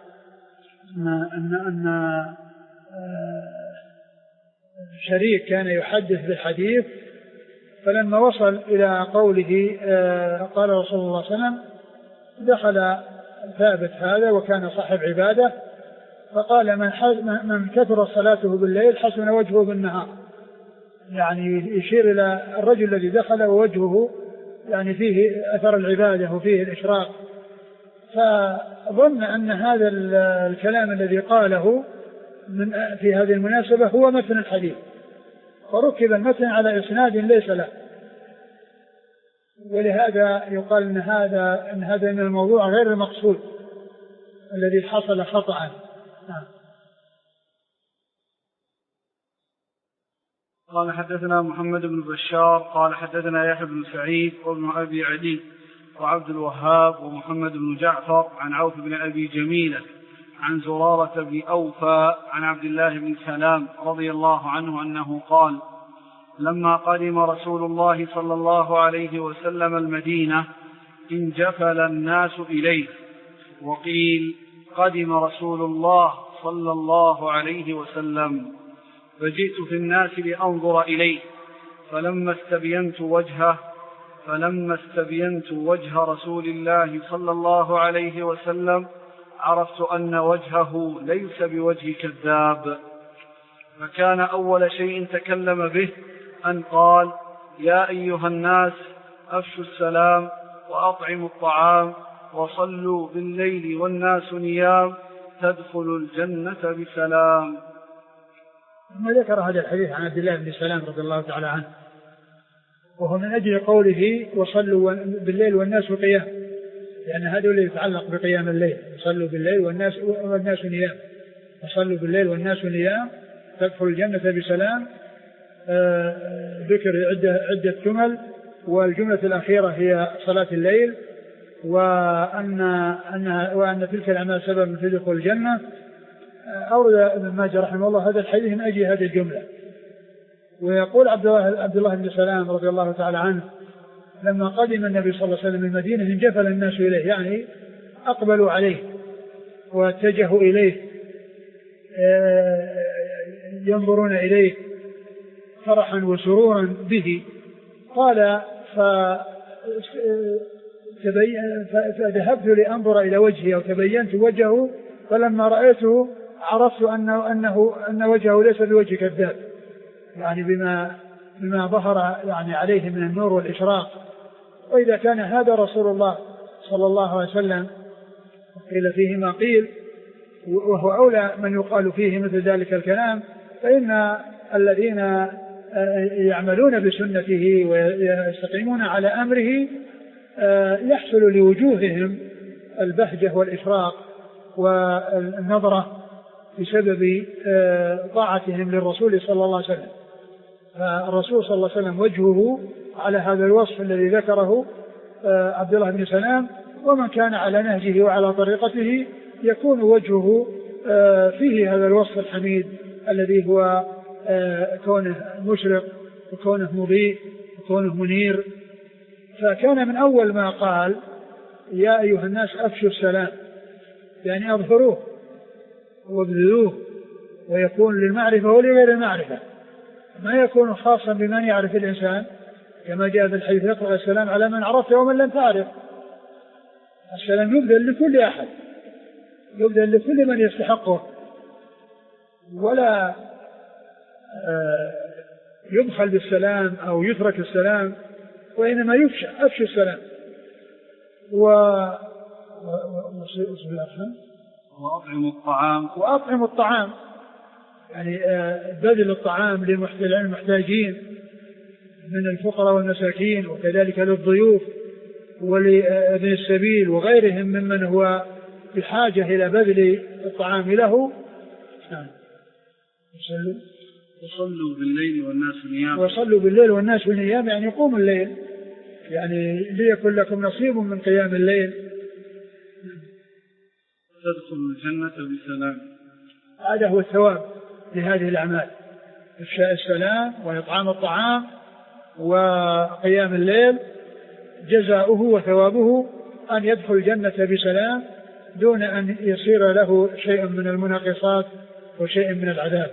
أن أن شريك كان يحدث بالحديث، فلما وصل إلى قوله قال رسول الله صلى الله عليه وسلم دخل ثابت هذا وكان صاحب عبادة فقال من, من كثر صلاته بالليل حسن وجهه بالنهار، يعني يشير إلى الرجل الذي دخل ووجهه يعني فيه أثر العبادة وفيه الإشراق، فظن أن هذا الكلام الذي قاله من في هذه المناسبة هو متن الحديث، فركب المتن على إسناد ليس له، ولهذا يقال أن هذا أن هذا من الموضوع غير المقصود الذي حصل خطأ. نعم. قال حدثنا محمد بن بشار قال حدثنا يحيى بن سعيد وابن أبي عدي وعبد الوهاب ومحمد بن جعفر عن عوف بن أبي جميلة عن زرارة بن أوفى عن عبد الله بن سلام رضي الله عنه أنه قال لما قدم رسول الله صلى الله عليه وسلم المدينة انجفل الناس إليه، وقيل قدم رسول الله صلى الله عليه وسلم، فجئت في الناس لأنظر إليه، فلما استبينت وجهه فلما استبينت وجه رسول الله صلى الله عليه وسلم عرفت أن وجهه ليس بوجه كذاب، فكان أول شيء تكلم به أن قال يا أيها الناس أفشوا السلام وأطعموا الطعام وصلوا بالليل والناس نيام تدخلوا الجنة بسلام. ثم ذكر هذا الحديث عن عبد الله بن سلام رضي الله تعالى عنه، وهو من أجل قوله وصلوا بالليل والناس قيام، لأن هذا اللي يتعلق بقيام الليل، وصلوا بالليل والناس, والناس نيام، وصلوا بالليل والناس نيام تدخل الجنة بسلام. ذكر عدة, عدة جمل، والجملة الأخيرة هي صلاة الليل، وأن, أن, وأن تلك الأعمال سبب في دخول الجنة. أورد ابن ماجه رحمه الله هذا الحديث من أجل هذه الجملة. ويقول عبد الله, عبد الله بن سلام رضي الله تعالى عنه لما قدم النبي صلى الله عليه وسلم المدينة انجفل الناس إليه، يعني أقبلوا عليه واتجهوا إليه ينظرون إليه فرحا وسرورا به. قال فذهبت لأنظر إلى وجهه أو تبينت وجهه، فلما رأيته عرفت أنه, أنه أن وجهه ليس بوجه كذاب، يعني بما, بما ظهر يعني عليه من النور والإشراق. وإذا كان هذا رسول الله صلى الله عليه وسلم قيل فيه ما قيل، وهو أولى من يقال فيه مثل ذلك الكلام، فإن الذين يعملون بسنته ويستقيمون على أمره يحصل لوجوههم البهجة والإشراق والنظرة بسبب طاعتهم للرسول صلى الله عليه وسلم. فالرسول صلى الله عليه وسلم وجهه على هذا الوصف الذي ذكره عبد الله بن سلام، ومن كان على نهجه وعلى طريقته يكون وجهه فيه هذا الوصف الحميد الذي هو كونه مشرق وكونه مضيء وكونه منير. فكان من أول ما قال يا أيها الناس أفشوا السلام، يعني أظهروه وابذلوه، ويكون للمعرفة ولغير المعرفة، ما يكون خاصا بمن يعرف الإنسان كما جاء في الحديث يقرأ السلام على من عرفت ومن لم تعرف. السلام يبذل لكل أحد، يبذل لكل من يستحقه، ولا يبخل بالسلام أو يترك السلام، وإنما يفشى أفشى السلام. و وأطعم الطعام وأطعم الطعام يعني بذل الطعام للمحتاجين من الفقراء والمساكين، وكذلك للضيوف ولابن السبيل وغيرهم ممن هو بحاجة إلى بذل الطعام له. نعم. وصلوا وصلوا بالليل والناس نيام. وصلوا بالليل والناس نيام، يعني يقوم الليل، يعني ليكن لكم نصيب من قيام الليل. تدخل الجنة بسلام. هذا هو الثواب لهذه الأعمال، إفشاء السلام وإطعام الطعام وقيام الليل، جزاؤه وثوابه أن يدخل الجنة بسلام دون أن يصير له شيء من المناقصات وشيء من العذاب.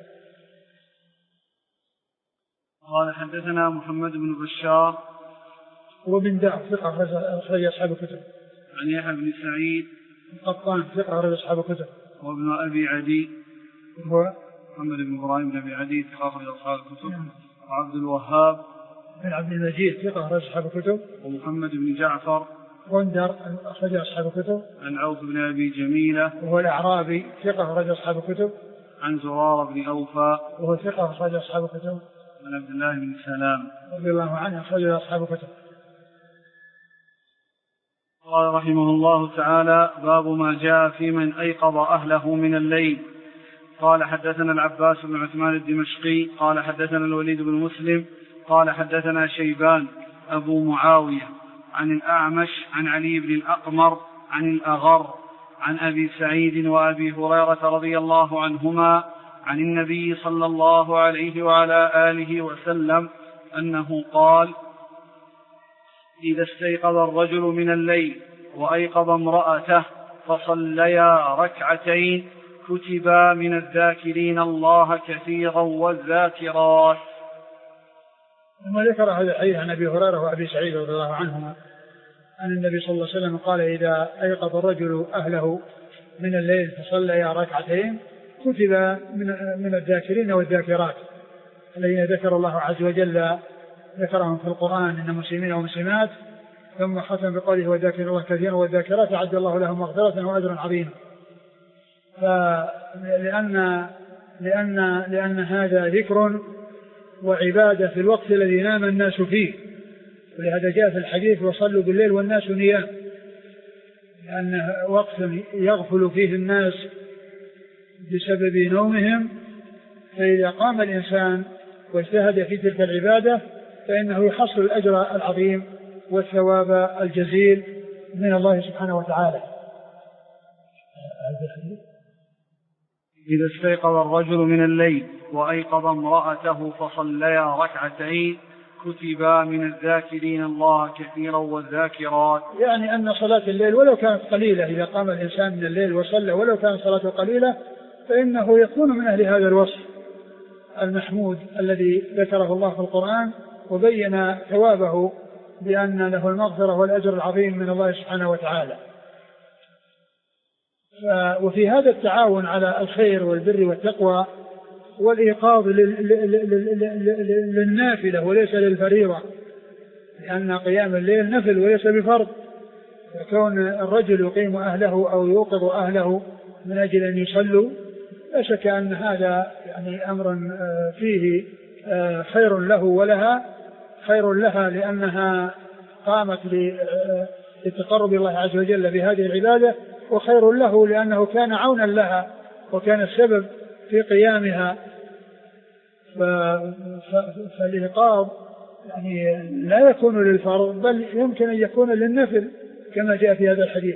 قال حدثنا محمد بن بشار وبن داع ثقة أخرج أصحاب الكتب. عن يحيى بن سعيد القطان ثقة أخرج أصحاب الكتب. وابن أبي عدي هو محمد بن إبراهيم بن أبي عدي ثقة أخرج أصحاب الكتب. وعبد الوهاب بن عبد المجيد ثقة أخرج أصحاب الكتب. ومحمد بن جعفر غندر أخرج أصحاب الكتب. عن عوف بن أبي جميلة وهو الأعرابي ثقة أخرج أصحاب الكتب. عن زرار بن أوفى وهو ثقة أخرج أصحاب الكتب. عن عبد الله بن سلام رضي الله عنه أخرج أصحاب الكتب. قال رحمه الله تعالى: باب ما جاء في من أيقظ أهله من الليل. قال حدثنا العباس بن عثمان الدمشقي قال حدثنا الوليد بن مسلم قال حدثنا شيبان أبو معاوية عن الأعمش عن علي بن الأقمر عن الأغر عن أبي سعيد وأبي هريرة رضي الله عنهما عن النبي صلى الله عليه وعلى آله وسلم أنه قال: إذا استيقظ الرجل من الليل وأيقظ امرأته فصليا ركعتين كتبا من الذاكرين الله كثيرا والذاكرات. ثم ذكر هذا الحديث عن أبي هريرة وأبي سعيد رضي الله عنهما أن النبي صلى الله عليه وسلم قال: إذا أيقظ الرجل أهله من الليل فصليا ركعتين كتب من الذاكرين والذاكرات الذين ذكر الله عز وجل ذكرهم في القرآن إن مسلمين ومسلمات، ثم ختم بقوله: وذاكر الله كثيرا والذاكرات أعد الله لهم مغفرة وأجرا عظيما. فلأن لأن لأن هذا ذكر وعبادة في الوقت الذي نام الناس فيه، ولهذا جاء في الحديث: وصلوا بالليل والناس نيام، لأن وقت يغفل فيه الناس بسبب نومهم، فإذا قام الإنسان واجتهد في تلك العبادة فإنه يحصل الأجر العظيم والثواب الجزيل من الله سبحانه وتعالى. إذا استيقظ الرجل من الليل وأيقظ امرأته فصليا ركعتين كتبا من الذاكرين الله كثيرا والذاكرات. يعني أن صلاة الليل ولو كانت قليلة، إذا قام الإنسان من الليل وصلى ولو كانت صلاته قليلة فإنه يكون من أهل هذا الوصف المحمود الذي ذكره الله في القرآن وبين ثوابه بأن له المغفرة والأجر العظيم من الله سبحانه وتعالى. وفي هذا التعاون على الخير والبر والتقوى والإيقاظ للنافلة وليس للفريضة، لأن قيام الليل نفل وليس بفرض، فكون الرجل يقيم أهله أو يوقظ أهله من أجل أن يصلوا لا شك أن هذا يعني أمر فيه خير له ولها، خير لها لأنها قامت للتقرب الله عز وجل بهذه العبادة، وخير له لأنه كان عونا لها وكان السبب في قيامها. فالإيقاظ يعني لا يكون للفرض بل يمكن أن يكون للنفل كما جاء في هذا الحديث.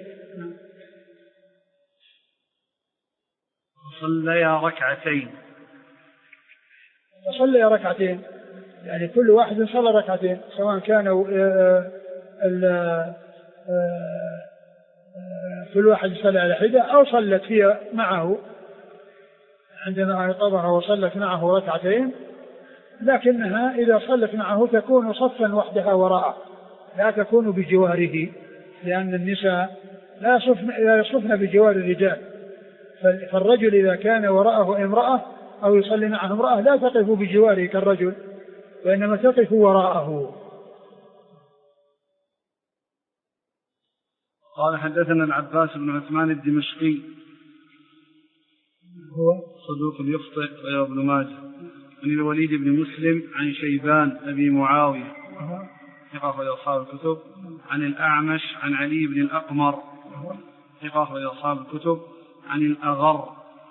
صليا ركعتين صليا ركعتين يعني كل واحد صلى ركعتين، سواء كانوا كل واحد صلى على حدة أو صلت فيها معه عندما أيقظها وصلت معه ركعتين، لكنها إذا صلت معه تكون صفا وحدها وراءه لا تكون بجواره، لأن النساء لا يصفن, لا يصفن بجوار الرجال، فالرجل إذا كان وراءه امرأة أو يصلي معه امرأة لا تقف بجواره كالرجل وإنما تقف وراءه. قال حدثنا العباس بن عثمان الدمشقي هو صدوق يخطئ ويا ابن ماجه، عن الوليد بن مسلم عن شيبان أبي معاوية ثقة لأصحاب الكتب، عن الأعمش عن علي بن الأقمر ثقة لأصحاب الكتب، عن الأغر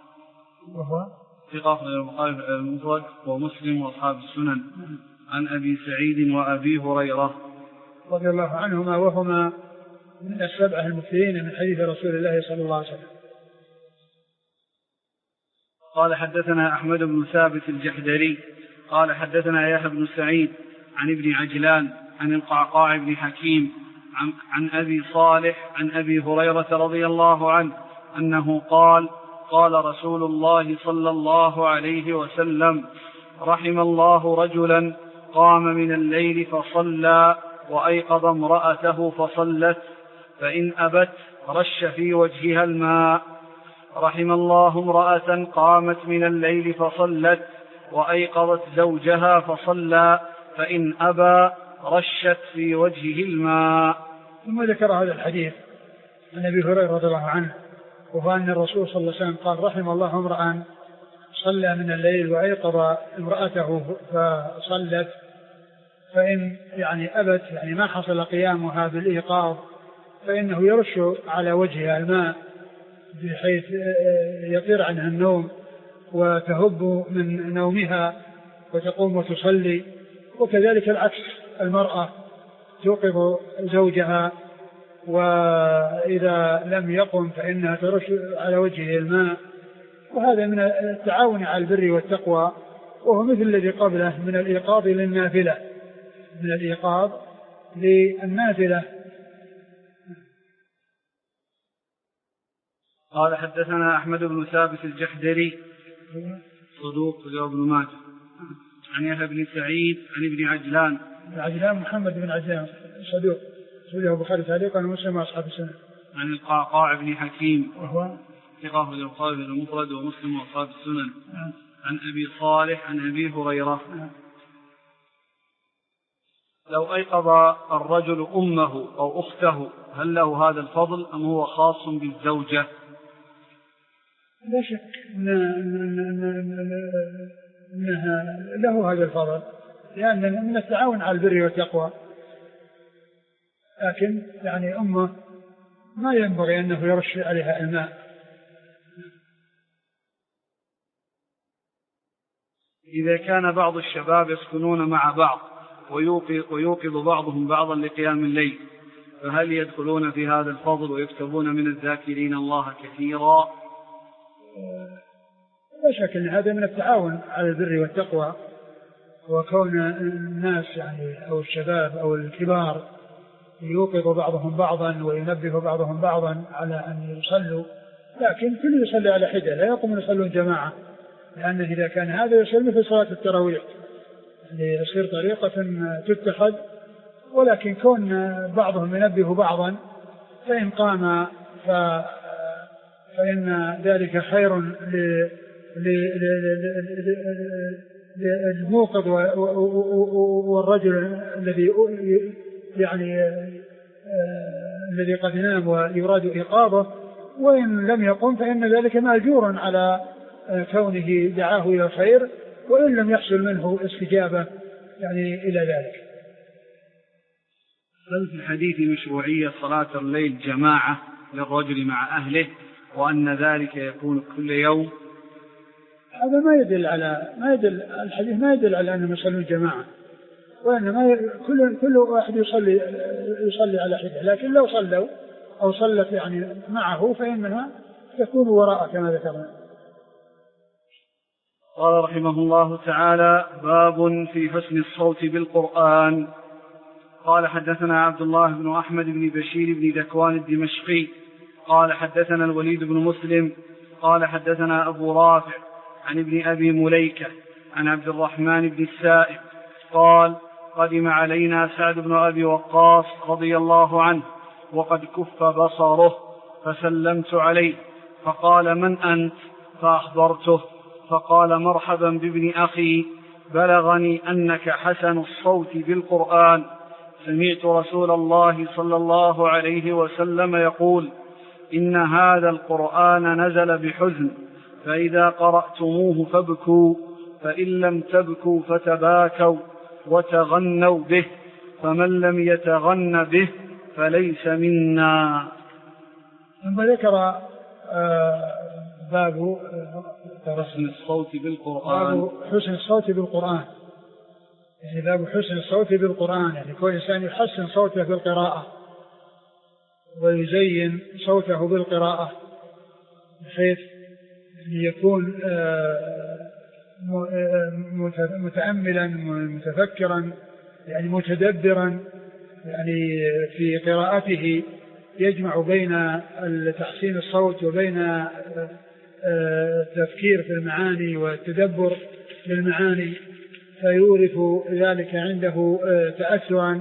ثقة للمخالف المفرد ومسلم وأصحاب السنن، عن أبي سعيد وأبي هريرة رضي الله عنهما وهما من السبعة المكثرين من حديث رسول الله صلى الله عليه وسلم. قال حدثنا أحمد بن ثابت الجحدري قال حدثنا يحيى بن سعيد عن ابن عجلان عن القعقاع بن حكيم عن, عن أبي صالح عن أبي هريرة رضي الله عنه أنه قال قال رسول الله صلى الله عليه وسلم رحم الله رجلا قام من الليل فصلى وأيقظ امرأته فصلت فإن أبت رش في وجهها الماء. رحم الله امرأة قامت من الليل فصلت وأيقظت زوجها فصلى فإن أبى رشت في وجهه الماء. ثم ذكر هذا الحديث عن أبي هريرة رضي الله عنه وهو أن الرسول صلى الله عليه وسلم قال رحم الله امرأ صلى من الليل وأيقظ امرأته فصلت فإن يعني أبت يعني ما حصل قيامها بالإيقاظ فإنه يرش على وجهها الماء بحيث يطير عنها النوم وتهب من نومها وتقوم وتصلي. وكذلك العكس، المرأة توقظ زوجها وإذا لم يقم فإنها ترش على وجهه الماء، وهذا من التعاون على البر والتقوى، وهو مثل الذي قبله من الإيقاظ للنافلة من الإيقاظ للنافلة. قال حدثنا أحمد بن ثابت الجحدري صدوق وجاء ابن ماجه، عن يحيى بن سعيد عن ابن عجلان عجلان محمد بن عجلان صدوق صدوق البخاري تعليقا ومسلم وأصحاب السنة، عن القعقاع بن حكيم وهو ثقة للبخاري المفرد ومسلم وأصحاب السنن، عن أبي صالح عن أبي هريرة لو أيقظ الرجل أمه أو أخته هل له هذا الفضل أم هو خاص بالزوجة؟ لا شك أنها له هذا الفضل لأن من التعاون على البر والتقوى، لكن يعني أمه ما ينبغي أنه يرش عليها الماء. إذا كان بعض الشباب يسكنون مع بعض ويوقظ بعضهم بعضا لقيام الليل فهل يدخلون في هذا الفضل ويكتبون من الذاكرين الله كثيرا؟ لا شك أن هذا من التعاون على البر والتقوى، وكون الناس يعني أو الشباب أو الكبار يوقظ بعضهم بعضا وينبه بعضهم بعضا على أن يصلوا، لكن كل يصلي على حدة، لا يقوم يصلون جماعة، لأنه إذا كان هذا يصلي مثل صلاة التراويح ليصير طريقة تتخذ، ولكن كون بعضهم ينبه بعضا فإن قام ف... فإن ذلك خير ل... للموقظ والرجل الذي يعني الذي قد نام ويراد إيقاظه، وإن لم يقم فإن ذلك مأجور على كونه دعاه إلى الخير، وإن لم يحصل منه استجابة يعني إلى ذلك. هل في الحديث مشروعية صلاة الليل جماعة للرجل مع أهله وأن ذلك يكون كل يوم؟ هذا ما يدل على ما يدل الحديث ما يدل على أنهم يصلون جماعة، وإنما كل كل واحد يصلي يصلي على حدة، لكن لو صلوا أو صلت يعني معه فإنها تكون وراء كما ذكرنا. قال رحمه الله تعالى: باب في حسن الصوت بالقرآن. قال حدثنا عبد الله بن أحمد بن بشير بن ذكوان الدمشقي قال حدثنا الوليد بن مسلم قال حدثنا أبو رافع عن ابن أبي مليكة عن عبد الرحمن بن السائب قال: قدم علينا سعد بن أبي وقاص رضي الله عنه وقد كف بصره، فسلمت عليه فقال: من أنت؟ فأخبرته فقال: مرحبا بابن أخي، بلغني أنك حسن الصوت بالقرآن، سمعت رسول الله صلى الله عليه وسلم يقول: إن هذا القرآن نزل بحزن، فإذا قرأتموه فابكوا، فإن لم تبكوا فتباكوا وتغنوا به، فمن لم يتغن به فليس منا. ثم ذكر باب حسن الصوت بالقرآن. باب حسن الصوت بالقرآن، يعني باب حسن الصوت بالقرآن، يعني كل إنسان يحسن صوته بالقراءة ويزين صوته بالقراءة بحيث يكون متأملا متفكرا يعني متدبرا يعني في قراءته، يجمع بين تحسين الصوت وبين التفكير في المعاني والتدبر للمعاني، فيورث ذلك عنده تأثرا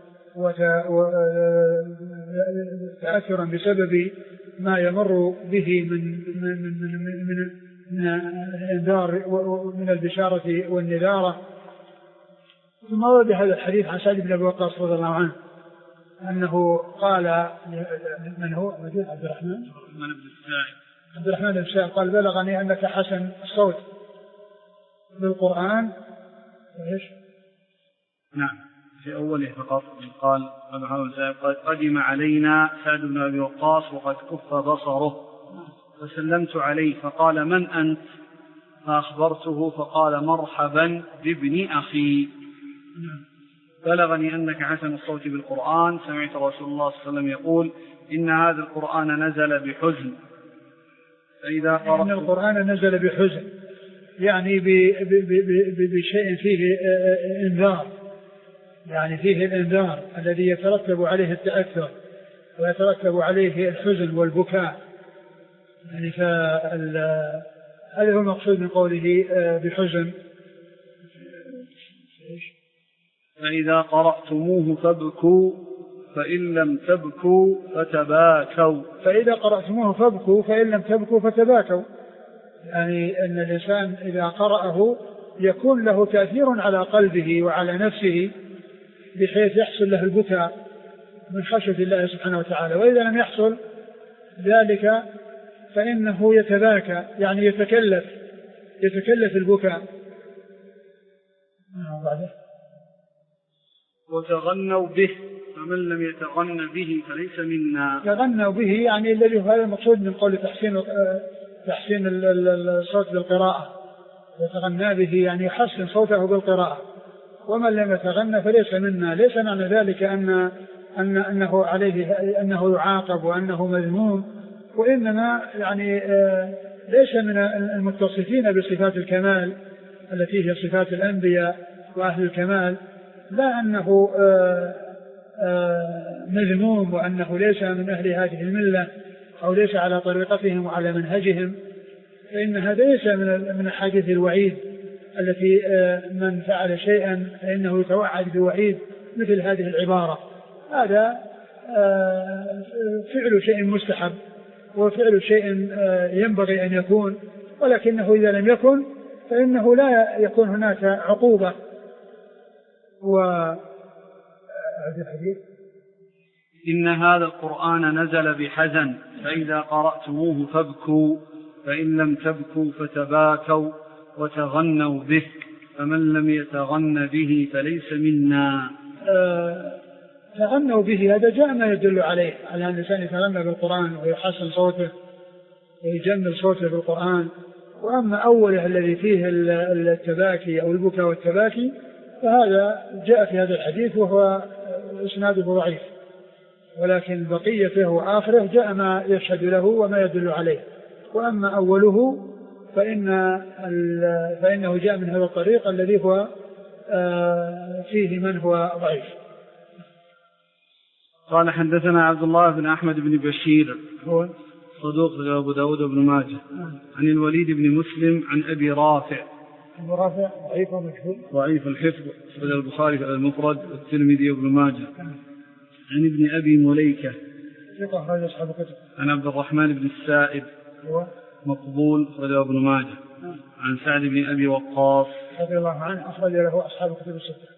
وتأثرا بسبب ما يمر به من من من من من الإنذار ومن البشارة والنذارة. ثم ورد هذا الحديث عن سعد بن أبي وقاص رضي الله عنه أنه قال: من هو؟ عبد الرحمن بن السائب عبد الرحمن بن السائب قال: بلغني أنك حسن الصوت بالقرآن. إيش؟ نعم، في أوله فقط قال: قد قدم علينا سعد بن أبي وقاص وقد كف بصره، فسلمت عليه فقال: من أنت؟ فأخبرته فقال: مرحبا بابن أخي، بلغني أنك حسن الصوت بالقرآن، سمعت رسول الله صلى الله عليه وسلم يقول: إن هذا القرآن نزل بحزن، فإذا قرأت إن القرآن نزل بحزن يعني بشيء فيه إنذار، يعني فيه الإنذار الذي يترتب عليه التأثر ويترتب عليه الحزن والبكاء، يعني هذا هو المقصود من قوله بحزن. فإذا قرأتموه فابكوا، فإن لم تبكوا فتباكوا. فإذا قرأتموه فابكوا، فإن لم تبكوا فتباكوا، يعني أن الإنسان إذا قرأه يكون له تأثير على قلبه وعلى نفسه بحيث يحصل له البكاء من خشية الله سبحانه وتعالى، وإذا لم يحصل ذلك فإنه يتباكى، يعني يتكلف يتكلف البكاء. وتغنوا به، فمن لم يتغن به فليس منا. تغنوا به يعني الذي هذا المقصود من قول تحسين تحسين الصوت بالقراءة، يتغنى به يعني يحسن صوته بالقراءة، ومن لم يتغنى فليس منا. ليس معنى ذلك أن أن أنه عليه أنه يعاقب وأنه مذموم، وإنما يعني ليس من المتصفين بصفات الكمال التي هي صفات الأنبياء وأهل الكمال، لا أنه مذموم وأنه ليس من أهل هذه الملة أو ليس على طريقتهم وعلى منهجهم، فإن هذا ليس من أحاديث الوعيد التي من فعل شيئا فإنه يتوعد بوعيد مثل هذه العبارة. هذا فعل شيء مستحب وفعل شيء ينبغي أن يكون، ولكنه إذا لم يكن فإنه لا يكون هناك عقوبة. و إن هذا القرآن نزل بحزن فإذا قرأتموه فابكوا فإن لم تبكوا فتباكوا وتغنوا به فمن لم يتغن به فليس منا. آه تغنوا به هذا جاء ما يدل عليه على أن الإنسان يتغنى بالقرآن ويحسن صوته ويجمل صوته بالقرآن. وأما أوله الذي فيه التباكي أو البكاء والتباكي فهذا جاء في هذا الحديث وهو إسناده ضعيف، ولكن بقيته وآخره جاء ما يشهد له وما يدل عليه. وأما أوله فإن فإنه جاء من هذا الطريق الذي هو فيه من هو ضعيف. قال حدثنا عبد الله بن أحمد بن بشير هو صدوق أبو داود بن ماجه عن الوليد بن مسلم عن أبي رافع. أبو رافع ضعيف ومجهول ضعيف الحفظ أخرج البخاري في المفرد والترمذي وابن ماجه. عن ابن أبي مليكة ثقة أخرج أصحاب الكتب. عن عبد الرحمن بن السائب هو مقبول أخرج ابن ماجه. عن سعد بن أبي وقاص رضي الله عنه أخرج له أصحاب الكتب الستة.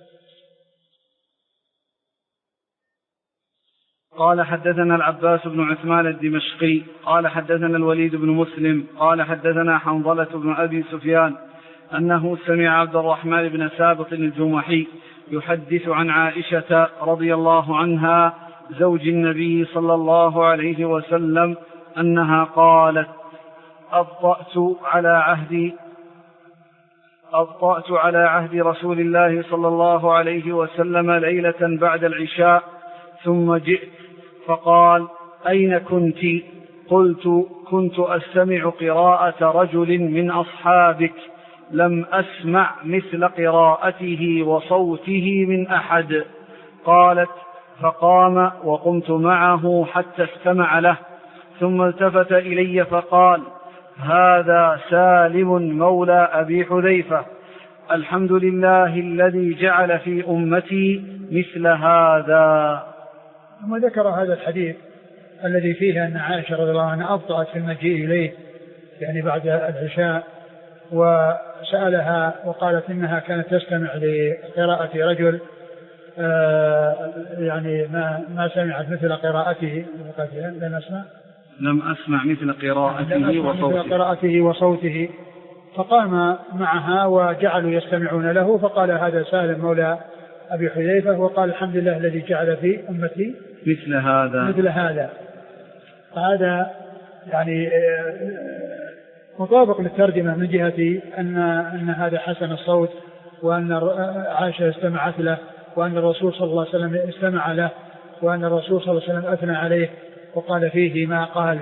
قال حدثنا العباس بن عثمان الدمشقي قال حدثنا الوليد بن مسلم قال حدثنا حنظلة بن أبي سفيان أنه سمع عبد الرحمن بن سابط الجمحي يحدث عن عائشة رضي الله عنها زوج النبي صلى الله عليه وسلم أنها قالت أبطأت على عهد أبطأت على عهد رسول الله صلى الله عليه وسلم ليلة بعد العشاء ثم جئت فقال أين كنت؟ قلت كنت أستمع قراءة رجل من أصحابك لم أسمع مثل قراءته وصوته من أحد. قالت فقام وقمت معه حتى استمع له ثم التفت إلي فقال هذا سالم مولى أبي حذيفة الحمد لله الذي جعل في أمتي مثل هذا. ثم ذكر هذا الحديث الذي فيه أن عائشة رضي الله عنها أبطأت في المجيء إليه يعني بعد العشاء، وسألها وقالت إنها كانت تستمع لقراءة رجل آه يعني ما ما سمعت مثل قراءته لم أسمع لم أسمع مثل قراءته وصوته, مثل قراءته وصوته فقام معها وجعلوا يستمعون له فقال هذا سالم مولى أبي حذيفة وقال الحمد لله الذي جعل في أمتي مثل هذا مثل هذا. فهذا يعني مطابق للترجمة من جهة أن أن هذا حسن الصوت وأن عائشة استمعت له وأن الرسول صلى الله عليه وسلم استمع له وأن الرسول صلى الله عليه وسلم أثنى عليه وقال فيه ما قال.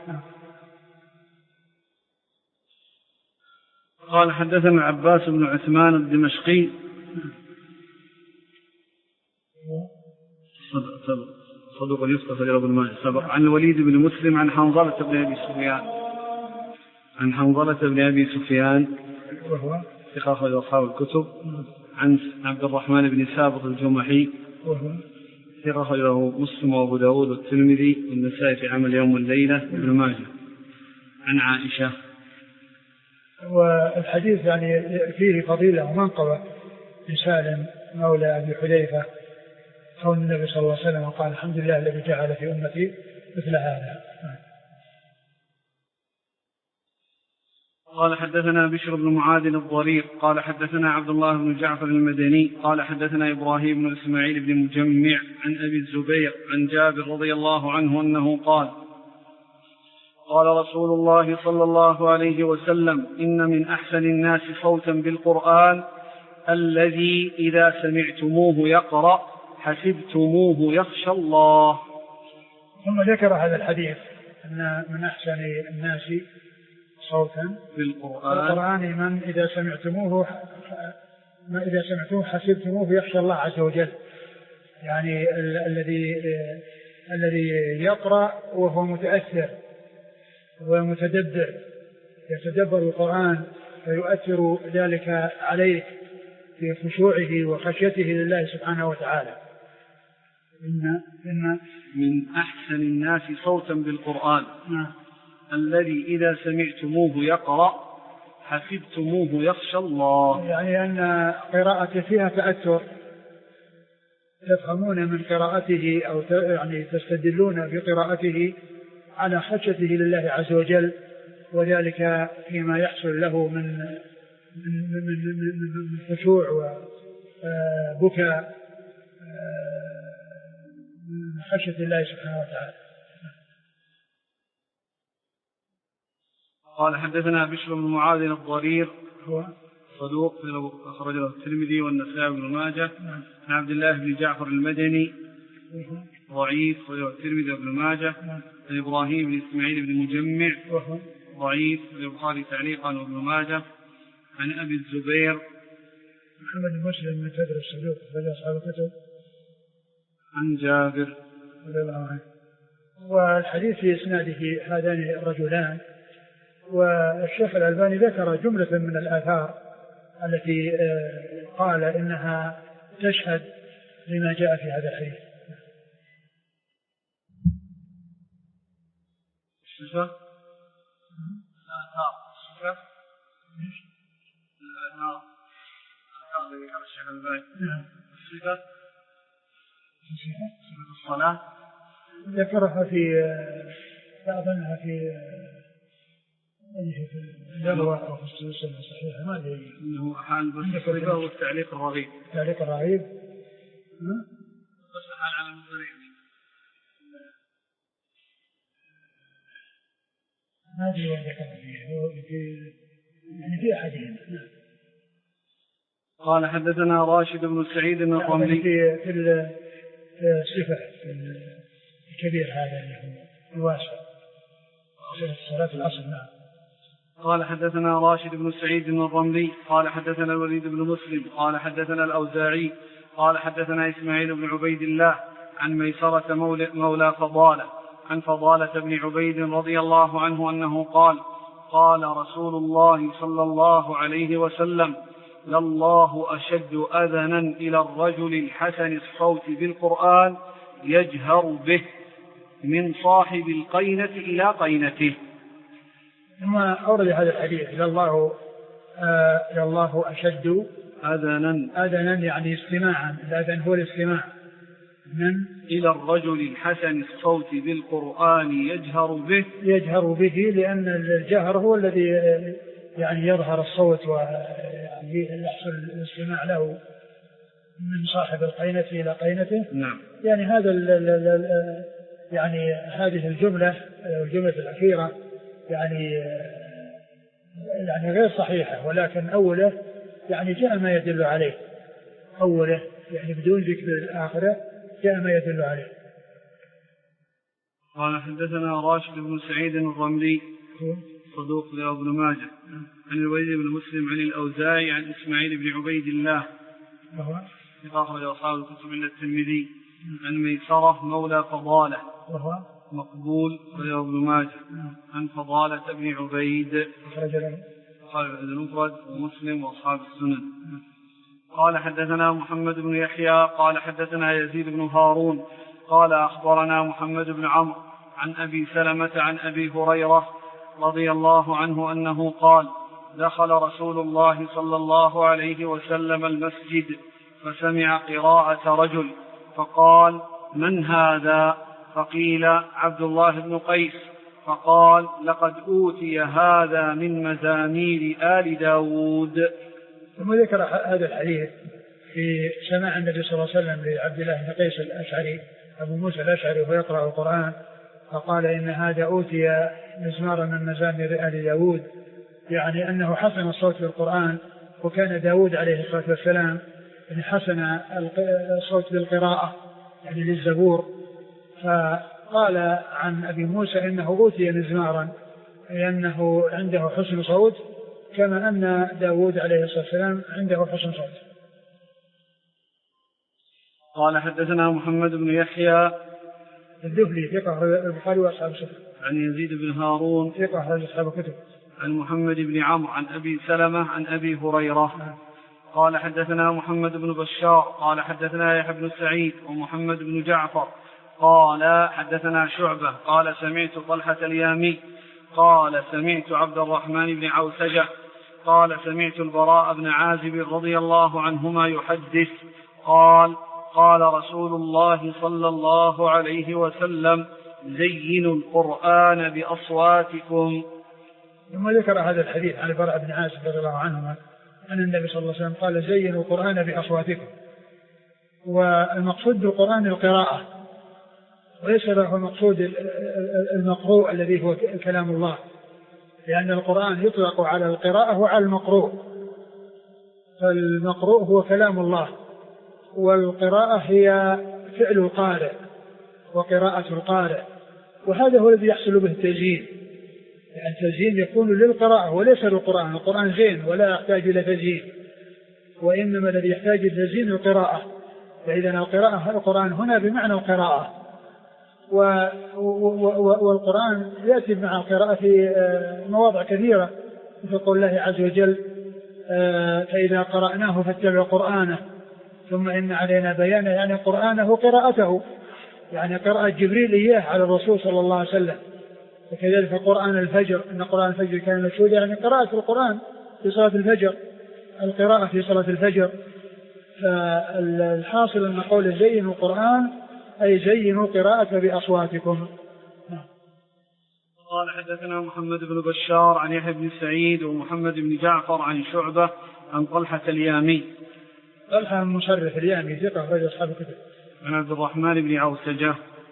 قال حدثنا عباس بن عثمان الدمشقي صدوق يفتح رجل ابن ماجه سبق. عن الوليد بن مسلم عن حنظلة بن أبي سفيان عن حنظلة بن أبي سفيان وهو ثقة أخرج أصحاب الكتب. عن عبد الرحمن بن سابط الجمحي وهو ثقة أخرجه مسلم وأبو داود والترمذي والنسائي في عمل يوم والليلة وابن ماجه. عن عائشة. والحديث يعني فيه فضيلة ومنقبة لسالم مولى أبي حذيفة كون النبي صلى الله عليه وسلم قال الحمد لله الذي جعل في أمتي مثل هذا. قال حدثنا بشر بن معاذ الضرير قال حدثنا عبد الله بن جعفر المدني قال حدثنا إبراهيم بن إسماعيل بن مجمع عن أبي الزبير عن جابر رضي الله عنه أنه قال قال رسول الله صلى الله عليه وسلم إن من أحسن الناس صوتا بالقرآن الذي إذا سمعتموه يقرأ حسبتموه يخشى الله. ثم ذكر هذا الحديث أن من أحسن الناس صوتا بالقرآن القرآن من إذا سمعتموه ما إذا سمعتوه حسبتموه يخشى الله عز وجل، يعني الذي الذي يقرأ وهو متأثر ومتدبر يتدبر القرآن فيؤثر ذلك عليه في خشوعه وخشيته لله سبحانه وتعالى. إن إن من أحسن الناس صوتا بالقرآن نعم. الذي إذا سمعتموه يقرأ حسبتموه يخشى الله، يعني أن قراءته فيها تأثر، تفهمون من قراءته أو يعني تستدلون بقراءته على خشيته لله عز وجل، وذلك فيما يحصل له من من من من, من خشوع وبكاء من خشية الله سبحانه وتعالى. قال حدثنا بشر بن معاذ الضرير هو صدوق أخرجه الترمذي والنسائي بن ماجه. عن عبد الله بن جعفر المدني ضعيف أخرجه الترمذي وابن ماجه. عن إبراهيم بن إسماعيل بن مجمع ضعيف البخاري تعليقا وابن ماجه. عن أبي الزبير محمد بن مسلم من فدر الصدوق أخرج أصحاب الكتب. عن جابر رضي الله عنه. والحديث في إسناده هذان الرجلان، والشيخ الألباني ذكر جملة من الآثار التي قال إنها تشهد لما جاء في هذا الحديث. الصفة الآثار الصفة الآثار الآثار الذي ذكر الشيخ الألباني. الصفة صفة الصلاة ذكرها في أظنها في الجروة أو في السلسلة الصحيحة ما أدري إنه أحال بس الصفة والتعليق الرغيب. التعليق الرغيب بس أحال على المصدرين ما أدري وين ذكر فيه هو في يعني في أحدهم. قال حدثنا راشد بن سعيد الرملي في في الصفة الكبير هذا اللي هو الواسع صلاة العصر. نعم. قال حدثنا راشد بن سعيد الرملي قال حدثنا الوليد بن مسلم قال حدثنا الأوزاعي قال حدثنا إسماعيل بن عبيد الله عن ميسرة مولى, مولى فضالة عن فضالة بن عبيد رضي الله عنه أنه قال قال رسول الله صلى الله عليه وسلم لله أشد أذنا إلى الرجل الحسن الصوت بالقرآن يجهر به من صاحب القينة إلى قينته. ثم أورد هذا الحديث إلى الله آه إلى الله أشد أذنا أذنا يعني استماعا. الأذن هو الاستماع. من إلى الرجل الحسن الصوت بالقرآن يجهر به يجهر به لأن الجهر هو الذي يعني يظهر الصوت ويعني يحصل الاستماع له من صاحب القينة إلى قينته. نعم. يعني هذا ال ال ال يعني هذه الجملة الجملة الأخيرة يعني يعني غير صحيحة، ولكن أوله يعني جاء ما يدل عليه. أوله يعني بدون ذكر الآخرة جاء ما يدل عليه. قال حدثنا راشد بن سعيد الرملي صدوق ابن ماجه عن الوليد بن مسلم عن الأوزاعي عن إسماعيل بن عبيد الله أخرج أصحاب الكتب إلا الترمذي عن ميسرة مولى فضالة وهو مقبول ابن ماجه عن فضالة بن عبيد أخرج له أصحاب المفرد ومسلم وأصحاب السنن. قال حدثنا محمد بن يحيى قال حدثنا يزيد بن هارون قال أخبرنا محمد بن عمرو عن أبي سلمة عن أبي هريرة رضي الله عنه أنه قال دخل رسول الله صلى الله عليه وسلم المسجد فسمع قراءة رجل فقال من هذا؟ فقيل عبد الله بن قيس فقال لقد أوتي هذا من مزامير آل داود. ثم ذكر هذا الحديث في سماع النبي صلى الله عليه وسلم لعبد الله بن قيس الأشعري أبو موسى الأشعري وهو يقرأ القرآن فقال إن هذا أوتي مزمارا من مزامير آل داود، يعني أنه حسن الصوت بالقرآن، وكان داود عليه الصلاة والسلام يعني حسن الصوت بالقراءة يعني للزبور. فقال عن أبي موسى إنه أوتي مزمارا، أي أنه عنده حسن صوت كما أن داود عليه الصلاة والسلام عنده حسن صوت. قال حدثنا محمد بن يحيى الدهلي ثقة البخاري وأصحاب السنن. عن يزيد بن هارون ثقة أصحاب الكتب. عن محمد بن عمرو عن أبي سلمة عن أبي هريرة. نعم. قال حدثنا محمد بن بشار قال حدثنا يحيى بن سعيد ومحمد بن جعفر قال حدثنا شعبة قال سمعت طلحة اليامي قال سمعت عبد الرحمن بن عوسجة قال سمعت البراء بن عازب رضي الله عنهما يحدث قال قال رسول الله صلى الله عليه وسلم زينوا القرآن بأصواتكم. ثم ذكر هذا الحديث عن البراء بن عازب رضي الله عنهما أن النبي صلى الله عليه وسلم قال زينوا القرآن بأصواتكم. والمقصود بالقرآن القراءة، وليس له المقصود المقروء الذي هو كلام الله، لأن القرآن يطلق على القراءة وعلى المقروء، فالمقروء هو كلام الله، والقراءة هي فعل القارئ وقراءة القارئ، وهذا هو الذي يحصل به التزيين. يعني التزيين يكون للقراءة وليس للقرآن. القرآن زين ولا يحتاج إلى تزيين، وإنما الذي يحتاج إلى تزيين القراءة. فإذا القراءة القرآن هنا بمعنى القراءة، والقرآن يأتي مع القراءة في مواضع كثيرة، مثل قول الله عز وجل فإذا قرأناه فاتبع قرآنه ثم إن علينا بيانه، يعني قرآنه قراءته، يعني قراءة جبريل إياه على الرسول صلى الله عليه وسلم. وكذلك قرآن الفجر، إن قرآن الفجر كان مشهودا، يعني قراءة القرآن في صلاة الفجر، القراءة في صلاة الفجر. فالحاصل أن قول زينوا القرآن أي زينوا قراءة بأصواتكم. قال حدثنا محمد بن بشار عن يحيى بن سعيد ومحمد بن جعفر عن شعبة عن طلحة اليامي. طلحة مشرف اليامي ثقة أخرج أصحاب الكتب. عن عبد الرحمن بن عوسجة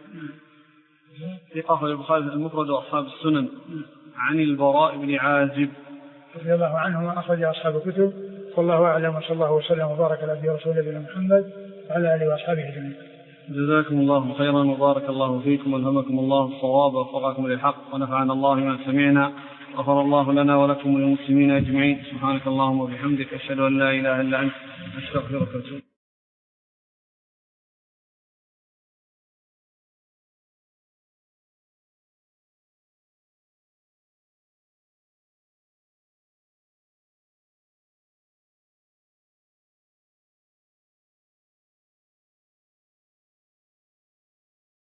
ثقة أخرج البخاري المفرد وأصحاب السنن. عن البراء بن عازب رضي الله عنه أخرج أصحاب الكتب. والله أعلم، وصلى الله وسلم وبارك على نبينا ورسوله نبينا محمد وعلى آله وأصحابه أجمعين. جزاكم الله خيرا وبارك الله فيكم والهمكم الله الصواب ووفقكم للحق ونفعنا الله ما سمعنا، غفر الله لنا ولكم وللمسلمين أجمعين. سبحانك اللهم وبحمدك أشهد أن لا إله إلا أنت أستغفرك وأتوب إليك.